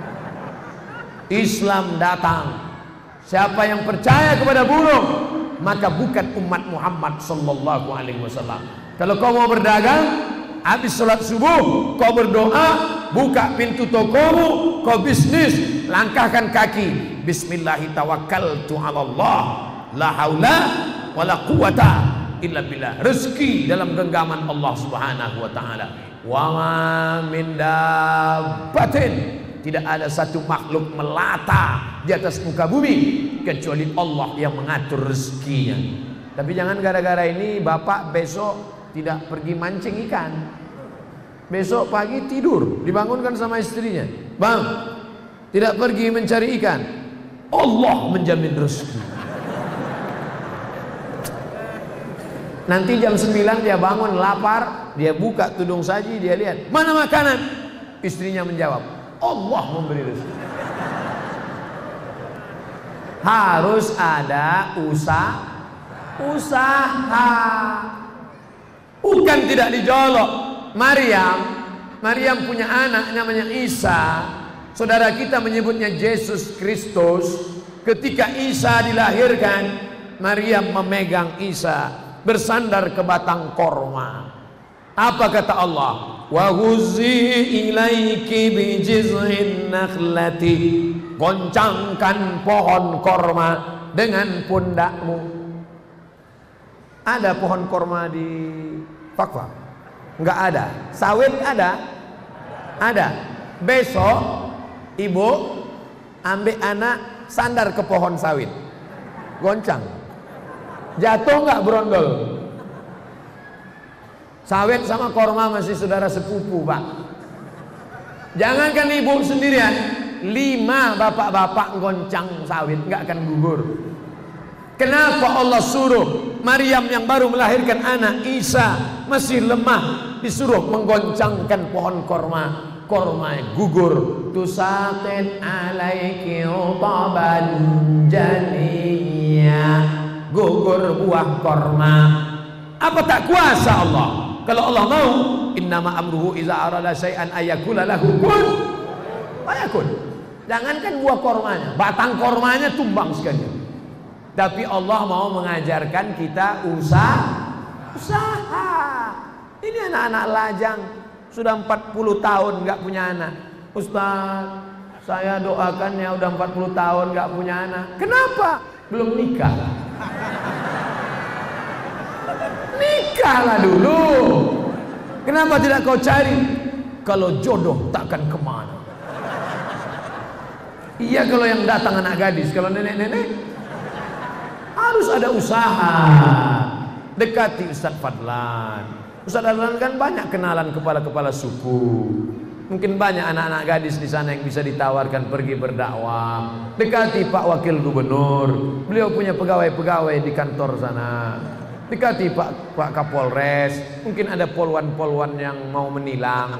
Islam datang. Siapa yang percaya kepada burung, maka bukan umat Muhammad sallallahu alaihi wasallam. Kalau kau mau berdagang, habis sholat subuh kau berdoa, buka pintu tokomu, kau bisnis, langkahkan kaki, bismillahirrahmanirrahim, Allah, la haula wala quwata illa billah. Rezeki dalam genggaman Allah Subhanahu wa taala. Wa ma min dabbatin, tidak ada satu makhluk melata di atas muka bumi kecuali Allah yang mengatur rezekinya. Tapi jangan gara-gara ini bapak besok tidak pergi mancing ikan, besok pagi tidur dibangunkan sama istrinya, bang tidak pergi mencari ikan, Allah menjamin rezeki. Nanti jam 9 dia bangun lapar, dia buka tudung saji, dia lihat mana makanan, istrinya menjawab Allah memberi rezeki. Harus ada usaha, bukan tidak dijolok. Maryam punya anak namanya Isa. Saudara kita menyebutnya Yesus Kristus. Ketika Isa dilahirkan, Maryam memegang Isa, bersandar ke batang korma. Apa kata Allah? Wa huzzi ilaiki bi jiz'in nakhlati, goncangkan pohon korma dengan pundakmu. Ada pohon korma di Fakfak? Enggak ada. Sawit ada? Ada. Besok ibu ambil anak sandar ke pohon sawit, goncang. Jatuh nggak berondol? Sawit sama korma masih saudara sepupu pak. Jangankan ibu sendirian, 5 bapak-bapak goncang sawit nggak akan gugur. Kenapa Allah suruh Maryam yang baru melahirkan anak Isa masih lemah disuruh menggoncangkan pohon korma? Korma gugur. Tusatin alaiki utaban janiyah, gugur buah korma. Apa tak kuasa Allah? Kalau Allah mau, innama amruhu iza arada syai'an ayakula lahu kun fayakun. Jangankan buah kormanya, batang kormanya tumbang sekalian. Tapi Allah mau mengajarkan kita usaha. Ini anak-anak lajang sudah 40 tahun nggak punya anak. Ustaz, saya doakan ya udah 40 tahun nggak punya anak. Kenapa? Belum nikah. Nikahlah dulu. Kenapa tidak kau cari? Kalau jodoh takkan kemana. Iya kalau yang datang anak gadis, kalau nenek-nenek harus ada usaha. Dekati Ustaz Fadlan. Ustaz Fadlan kan banyak kenalan kepala-kepala suku. Mungkin banyak anak-anak gadis di sana yang bisa ditawarkan pergi berdakwah. Dekati Pak Wakil Gubernur, beliau punya pegawai-pegawai di kantor sana. Dekati Pak Kapolres, mungkin ada polwan-polwan yang mau menilang.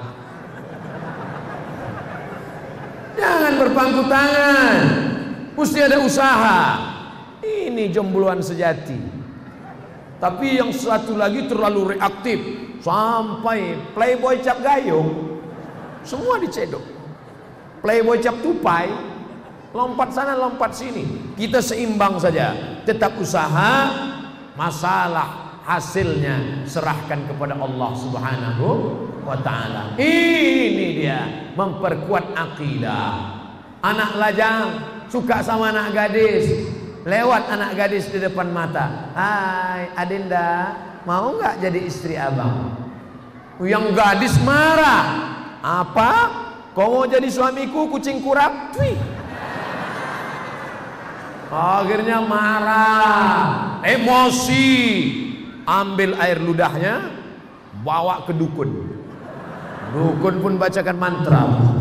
Jangan berpangku tangan, mesti ada usaha. Ini jombloan sejati. Tapi yang satu lagi terlalu reaktif, sampai playboy cap gayung semua dicedok. Playboy cap tupai, lompat sana lompat sini. Kita seimbang saja, tetap usaha. Masalah hasilnya serahkan kepada Allah Subhanahu wa ta'ala. Ini dia memperkuat akidah. Anak lajang suka sama anak gadis, lewat anak gadis di depan mata. Hai Adinda, mau nggak jadi istri abang? Yang gadis marah. Apa? Kau mau jadi suamiku kucing kurap? Wih. Akhirnya marah, emosi, ambil air ludahnya, bawa ke dukun. Dukun pun bacakan mantra.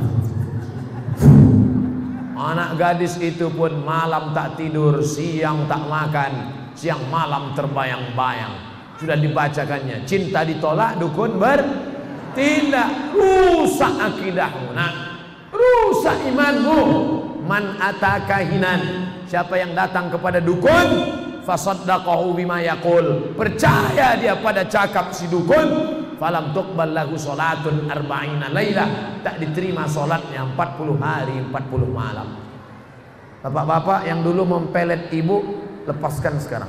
Anak gadis itu pun malam tak tidur, siang tak makan, siang malam terbayang-bayang. Sudah dibacakannya, cinta ditolak, dukun bertindak. Rusak akidahmu, nak, rusak imanmu. Man atakahinan, siapa yang datang kepada dukun, fasaddaqahu bima yaqul, percaya dia pada cakap si dukun, falam tuqbal lahu salatun arba'ina lailah, tak diterima salatnya 40 hari 40 malam. Bapak-bapak yang dulu mempelet ibu, lepaskan sekarang.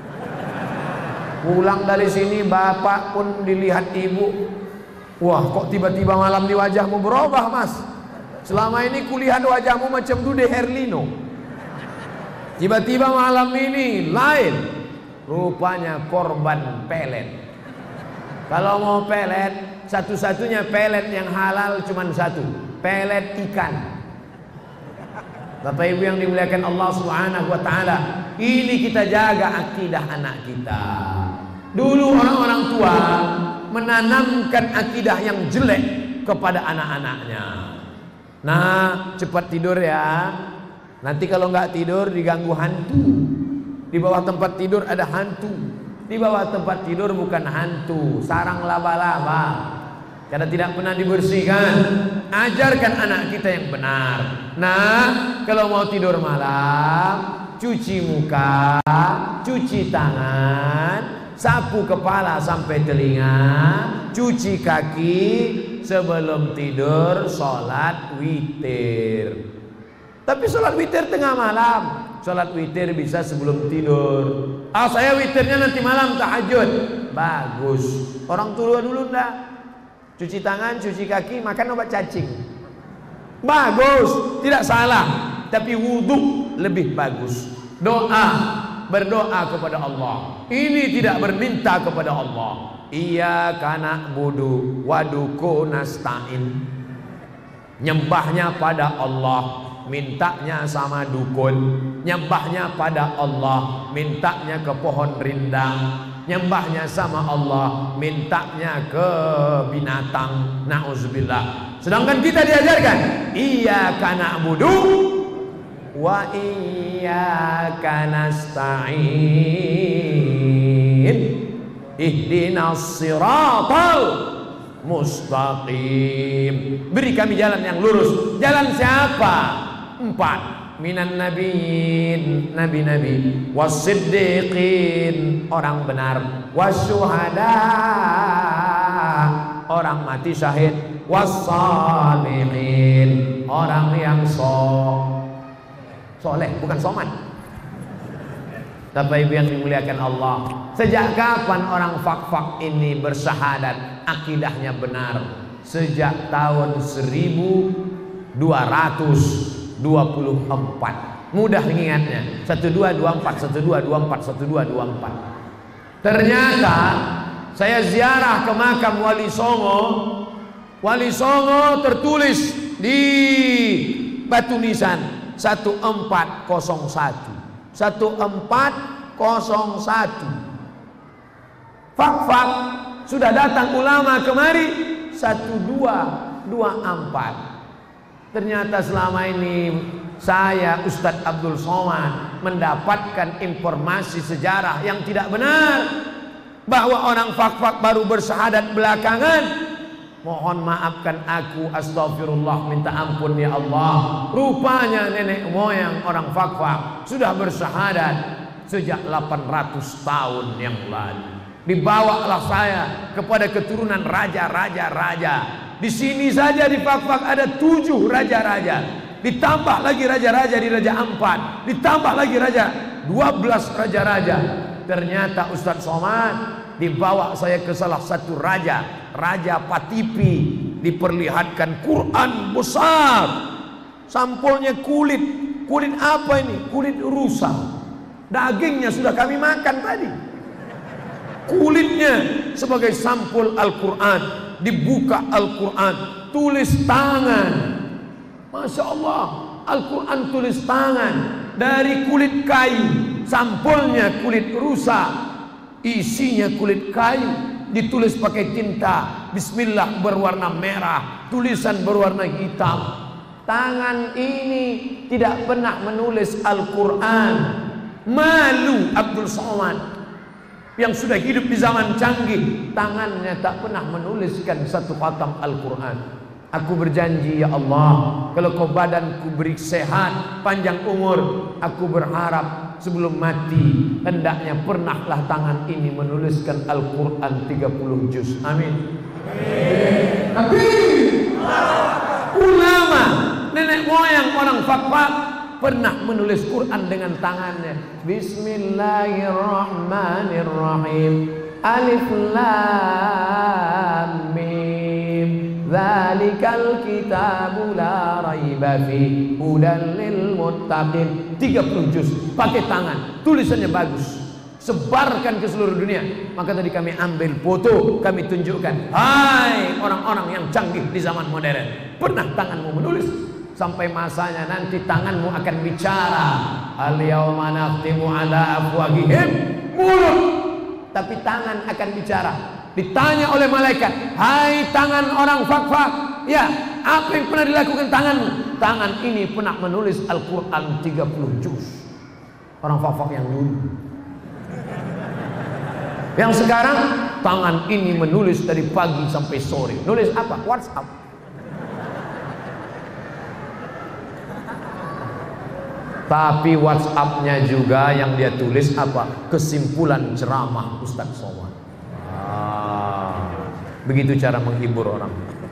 Pulang dari sini bapak pun dilihat ibu, wah kok tiba-tiba malam di wajahmu berubah, Mas? Selama ini kulihat wajahmu macam Dude Herlino, tiba-tiba malam ini lain. Rupanya korban pelet. Kalau mau pelet, satu-satunya pelet yang halal cuma satu, pelet ikan. Bapak Ibu yang dimuliakan Allah Subhanahu wa taala, ini kita jaga akidah anak kita. Dulu orang-orang tua menanamkan akidah yang jelek kepada anak-anaknya. Nah, cepat tidur ya. Nanti kalau nggak tidur diganggu hantu. Di bawah tempat tidur ada hantu. Di bawah tempat tidur bukan hantu, sarang laba-laba. Karena tidak pernah dibersihkan. Ajarkan anak kita yang benar. Nah, kalau mau tidur malam, cuci muka, cuci tangan, sapu kepala sampai telinga, cuci kaki, sebelum tidur sholat witir. Tapi sholat witir tengah malam, sholat witir bisa sebelum tidur. Ah, saya witirnya nanti malam tahajud. Bagus. Orang tua dulu enggak. Cuci tangan, cuci kaki, makan obat cacing. Bagus, tidak salah. Tapi wudhu lebih bagus. Doa, berdoa kepada Allah. Ini tidak berminta kepada Allah. Iyyaka na'budu wa iyyaka nasta'in. Nyembahnya pada Allah, mintanya sama dukun. Nyembahnya pada Allah, mintanya ke pohon rindang. Nyembahnya sama Allah, mintanya ke binatang. Na'udzubillah. Sedangkan kita diajarkan iyyaka na'budu wa iyyaka nasta'in. Ihdinas siratal mustaqim. Beri kami jalan yang lurus. Jalan siapa? 4. Minan nabiyyin, nabi-nabi, was-siddiqin, orang benar, was-syuhada, orang mati syahid, was-shalihin, orang yang soleh, bukan soman. Bapak Ibu yang dimuliakan Allah, sejak kapan orang fak-fak ini bersyahadat akidahnya benar? Sejak tahun 1224. Mudah ingatnya, 1224, 1224, 1224. Ternyata saya ziarah ke makam Wali Songo. Wali Songo tertulis di batu nisan 1401. 1401. Fak-fak sudah datang ulama kemari 1224. Ternyata selama ini saya Ustadz Abdul Somad mendapatkan informasi sejarah yang tidak benar, bahwa orang fak-fak baru bersyahadat belakangan. Mohon maafkan aku, astagfirullah, minta ampun ya Allah. Rupanya nenek moyang orang fak-fak sudah bersyahadat sejak 800 tahun yang lalu. Dibawalah saya kepada keturunan raja-raja. Di sini saja di fak-fak ada 7 raja-raja. Ditambah lagi raja-raja di Raja Ampat. Ditambah lagi raja 12 raja-raja. Ternyata Ustadz Somad dibawa saya ke salah satu raja, Raja Patipi. Diperlihatkan Quran besar. Sampulnya kulit. Kulit apa ini? Kulit rusa. Dagingnya sudah kami makan tadi. Kulitnya sebagai sampul Al-Quran. Dibuka Al-Quran, tulis tangan. Masya Allah, Al-Quran tulis tangan. dari kulit kayu, sampulnya kulit rusa, isinya kulit kayu, ditulis pakai tinta Bismillah berwarna merah, tulisan berwarna hitam. Tangan ini tidak pernah menulis Al-Quran. Malu Abdul Somad yang sudah hidup di zaman canggih, tangannya tak pernah menuliskan satu khatam Al-Quran. Aku berjanji ya Allah, kalau kau badanku beri sehat, panjang umur, aku berharap sebelum mati hendaknya pernahlah tangan ini menuliskan Al-Quran 30 juz. Amin. Amin. Ulama, nenek moyang orang fakfak pernah menulis Quran dengan tangannya. Bismillahirrahmanirrahim. Alif lam mim. Dzalikal kitabu la raiba fi hudan lil muttaqin. 30 juz pakai tangan, tulisannya bagus. Sebarkan ke seluruh dunia. Maka tadi kami ambil foto, kami tunjukkan. Hai orang-orang yang canggih di zaman modern, pernah tanganmu menulis? Sampai masanya nanti tanganmu akan bicara. Al yauma nakhtimu ala afwahihim, mulut, tapi tangan akan bicara. Ditanya oleh malaikat, hai tangan orang fakfak, ya apa yang pernah dilakukan tanganmu? Tangan ini pernah menulis Al-Quran 30 juz. Orang fakfak yang dulu. Yang sekarang tangan ini menulis dari pagi sampai sore. Nulis apa? WhatsApp. Tapi WhatsApp-nya juga yang dia tulis apa? Kesimpulan ceramah Ustaz Somad. Begitu cara menghibur orang.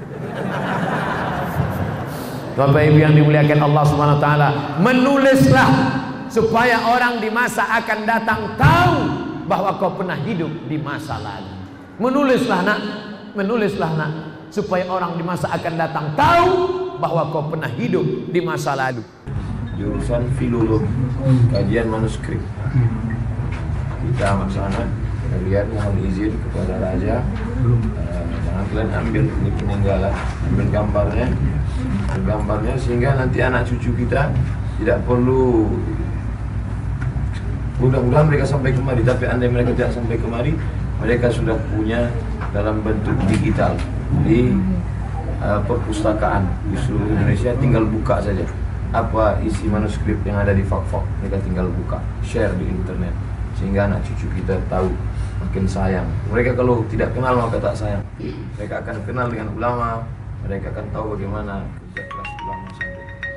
Bapak Ibu yang dimuliakan Allah Subhanahu wa taala, menulislah supaya orang di masa akan datang tahu bahwa kau pernah hidup di masa lalu. Menulislah nak, menulislah nak, supaya orang di masa akan datang tahu bahwa kau pernah hidup di masa lalu. Jurusan filologi, kajian manuskrip. Kita maksana, kalian mohon izin kepada raja. Jangan kalian ambil ini peninggalan, ambil gambarnya sehingga nanti anak cucu kita tidak perlu. Mudah-mudahan mereka sampai kemari, tapi andai mereka tidak sampai kemari, mereka sudah punya dalam bentuk digital di perpustakaan di seluruh Indonesia. Tinggal buka saja apa isi manuskrip yang ada di fakfak, mereka tinggal buka, share di internet, sehingga anak cucu kita tahu, makin sayang. Mereka kalau tidak kenal maka tak sayang. Mereka akan kenal dengan ulama, mereka akan tahu bagaimana kerja keras ulama sampai.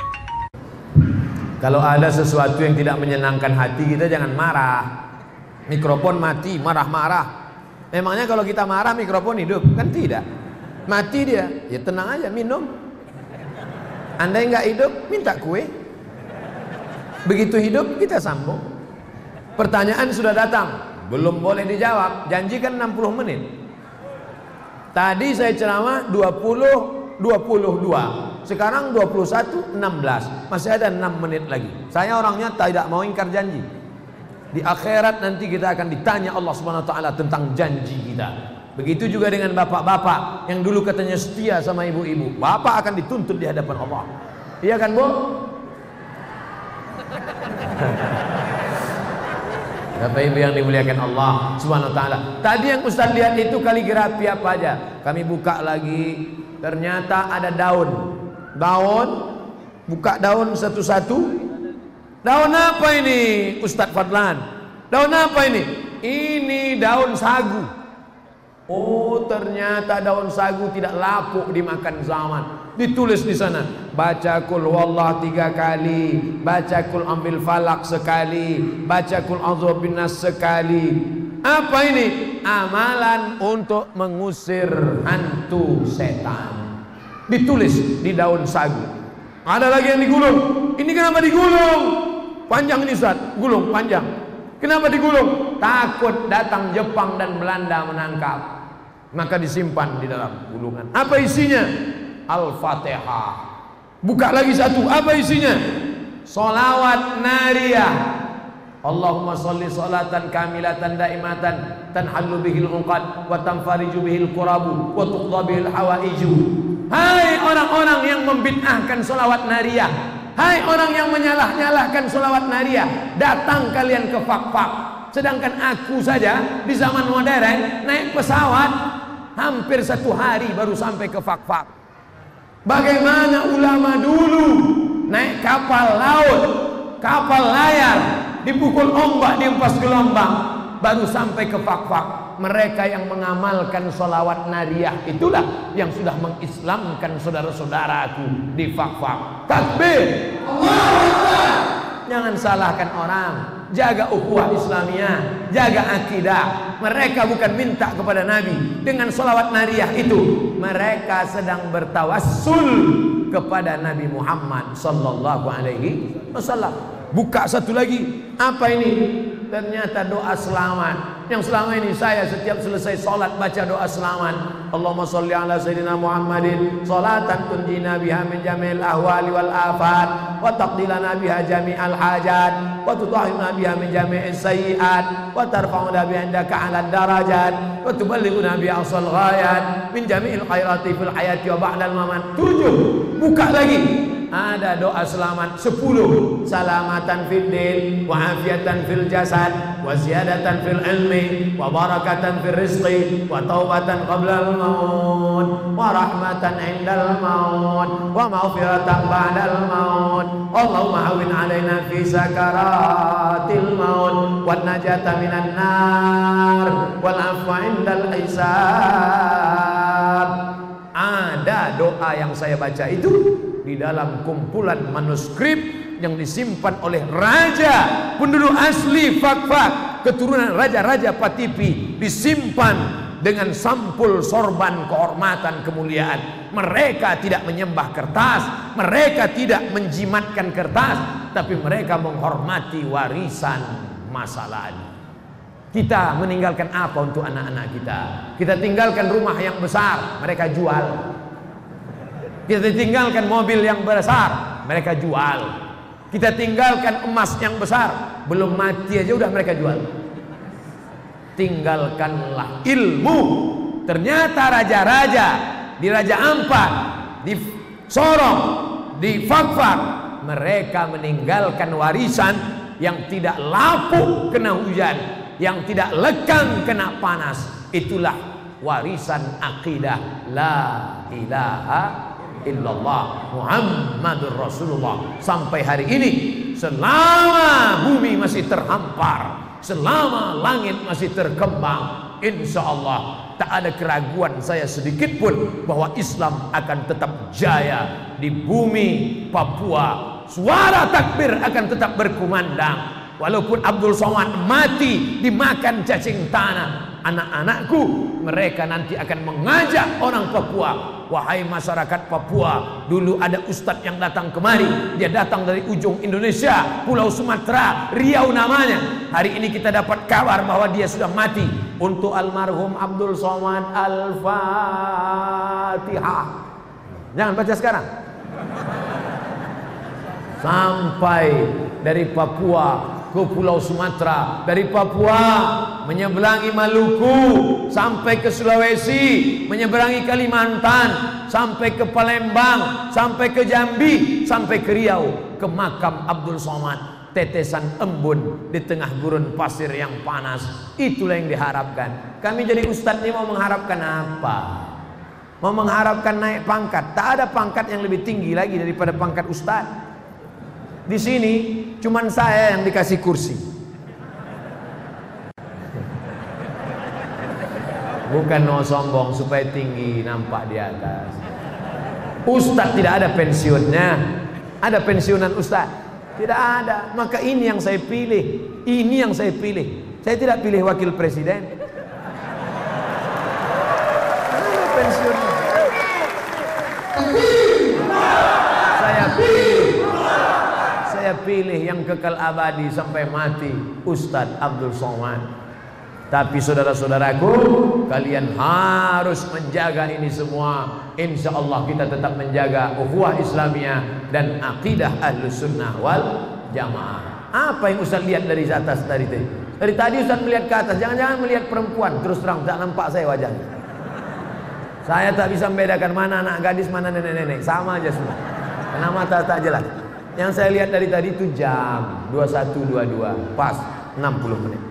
Kalau ada sesuatu yang tidak menyenangkan hati kita, jangan marah. Mikrofon mati, marah-marah. Memangnya kalau kita marah mikrofon hidup? Kan tidak. Mati dia, ya tenang aja, minum. Andai nggak hidup, minta kue. Begitu hidup, kita sambung. Pertanyaan sudah datang, belum boleh dijawab. Janjikan 60 menit. Tadi saya ceramah 22. Sekarang 21:16, masih ada 6 menit lagi. Saya orangnya tidak mau ingkar janji. Di akhirat nanti kita akan ditanya Allah Subhanahu wa taala tentang janji kita. Begitu juga dengan bapak-bapak yang dulu katanya setia sama ibu-ibu. Bapak akan dituntut di hadapan Allah. Iya kan, Bu? Bapak Ibu yang dimuliakan Allah Subhanahu wa taala. Tadi yang Ustaz lihat itu kaligrafi apa aja. Kami buka lagi, ternyata ada daun. Buka daun satu-satu. Daun apa ini Ustaz Fadlan? Daun apa ini? Ini daun sagu. Oh, ternyata daun sagu tidak lapuk dimakan zaman. Ditulis di sana, baca kul wallah 3 kali, baca kul ambil falak sekali, baca kul a'udzu binnas sekali. Apa ini? Amalan untuk mengusir hantu setan. Ditulis di daun sagu. Ada lagi yang digulung. Ini kenapa digulung? Panjang ini Ustaz, gulung panjang. Kenapa digulung? Takut datang Jepang dan Belanda menangkap. Maka disimpan di dalam gulungan. Apa isinya? Al-Fatihah. Buka lagi satu. Apa isinya? Sholawat nariyah. Allahumma sholli sholatan kamilatan daimatan tanhallu bihil uqad wa tanfariju bihil qurabu wa tuqda bihil hawaiju. Hai orang-orang yang membid'ahkan sholawat nariyah, Hai orang yang menyalah-nyalahkan sholawat nariyah, datang kalian ke fak-fak. Sedangkan aku saja di zaman modern naik pesawat hampir 1 hari baru sampai ke fak-fak. Bagaimana ulama dulu naik kapal laut, kapal layar, dipukul ombak, dihempas gelombang, baru sampai ke fak-fak. Mereka yang mengamalkan sholawat nariyah itulah yang sudah mengislamkan saudara-saudaraku di fak-fak. Takbir, Allahu Akbar. Jangan salahkan orang. Jaga ukhuwah Islamiyah, jaga akidah. Mereka bukan minta kepada Nabi dengan sholawat nariyah itu. Mereka sedang bertawassul kepada Nabi Muhammad sallallahu alaihi wasallam. Buka satu lagi. Apa ini? Ternyata doa selamat yang selama ini saya setiap selesai sholat baca doa selamat. Allahumma sholli ala sayyidina Muhammadin sholatan tunjina biha min jami'il ahwali wal afat wa taqdilana biha jami'al hajat wa tutahhirna biha min jami'is sayyi'at wa tarfa'una biha indaka 'ala darajat wa tuballighuna biha asal ghayat min jami'il khairati fil hayati wa ba'dal mamat. 7. Buka lagi. Ada doa selamat 10. Salamatan fid din wa afiatan fil jasad wa ziyadatan fil ilmi wa barakatan fil rizqi wa taubatan qabla al maut wa rahmatan indal maut wa maghfiratan ba'dal maut. Allahumma hawwin alaina fi sakaratil maut wan najata minan nar wal afwa indal hisab. Ada doa yang saya baca itu di dalam kumpulan manuskrip yang disimpan oleh raja penduduk asli fak-fak, keturunan raja-raja Patipi, disimpan dengan sampul sorban kehormatan kemuliaan. Mereka tidak menyembah kertas, mereka tidak menjimatkan kertas, tapi mereka menghormati warisan masa lalu. Kita meninggalkan apa untuk anak-anak kita? Kita tinggalkan rumah yang besar, mereka jual. Kita tinggalkan mobil yang besar, mereka jual. Kita tinggalkan emas yang besar, belum mati aja udah mereka jual. Tinggalkanlah ilmu. Ternyata raja-raja di Raja Ampat, di Sorong, di Fak-Fak, mereka meninggalkan warisan yang tidak lapuk kena hujan, yang tidak lekang kena panas. Itulah warisan akidah la ilaha illallah Muhammadur Rasulullah. Sampai hari ini, selama bumi masih terhampar, selama langit masih terkembang, insya Allah tak ada keraguan saya sedikit pun bahwa Islam akan tetap jaya di bumi Papua. Suara takbir akan tetap berkumandang. Walaupun Abdul Somad mati dimakan cacing tanah, anak-anakku mereka nanti akan mengajak orang Papua. Wahai masyarakat Papua, dulu ada ustadz yang datang kemari. Dia datang dari ujung Indonesia, Pulau Sumatera, Riau namanya. Hari ini kita dapat kabar bahwa dia sudah mati. Untuk almarhum Abdul Somad, Al-Fatihah. Jangan baca sekarang. Sampai dari Papua ke Pulau Sumatera, dari Papua menyeberangi Maluku sampai ke Sulawesi, menyeberangi Kalimantan sampai ke Palembang, sampai ke Jambi, sampai ke Riau, ke makam Abdul Somad. Tetesan embun di tengah gurun pasir yang panas. Itulah yang diharapkan. Kami jadi ustadz ini mau mengharapkan apa? Mau mengharapkan naik pangkat? Tak ada pangkat yang lebih tinggi lagi daripada pangkat ustadz. Di sini cuman saya yang dikasih kursi. Bukan mau sombong supaya tinggi nampak di atas. Ustadz tidak ada pensiunnya. Ada pensiunan ustadz? Tidak ada. Maka ini yang saya pilih. Ini yang saya pilih. Saya tidak pilih wakil presiden. Ada pensiunnya. Saya pilih yang kekal abadi sampai mati, Ustadz Abdul Somad. Tapi saudara-saudaraku, kalian harus menjaga ini semua. Insya Allah kita tetap menjaga ukhuwah Islamiyah dan akidah Ahlus Sunnah wal Jamaah. Apa yang Ustadz lihat dari atas tadi? Dari tadi Ustadz melihat ke atas, jangan-jangan melihat perempuan. Terus terang tak nampak saya wajahnya. Saya tak bisa membedakan mana anak gadis, mana nenek-nenek. Sama aja semua. Karena mata tak jelas. Yang saya lihat dari tadi itu jam 21.22 pas 60 menit.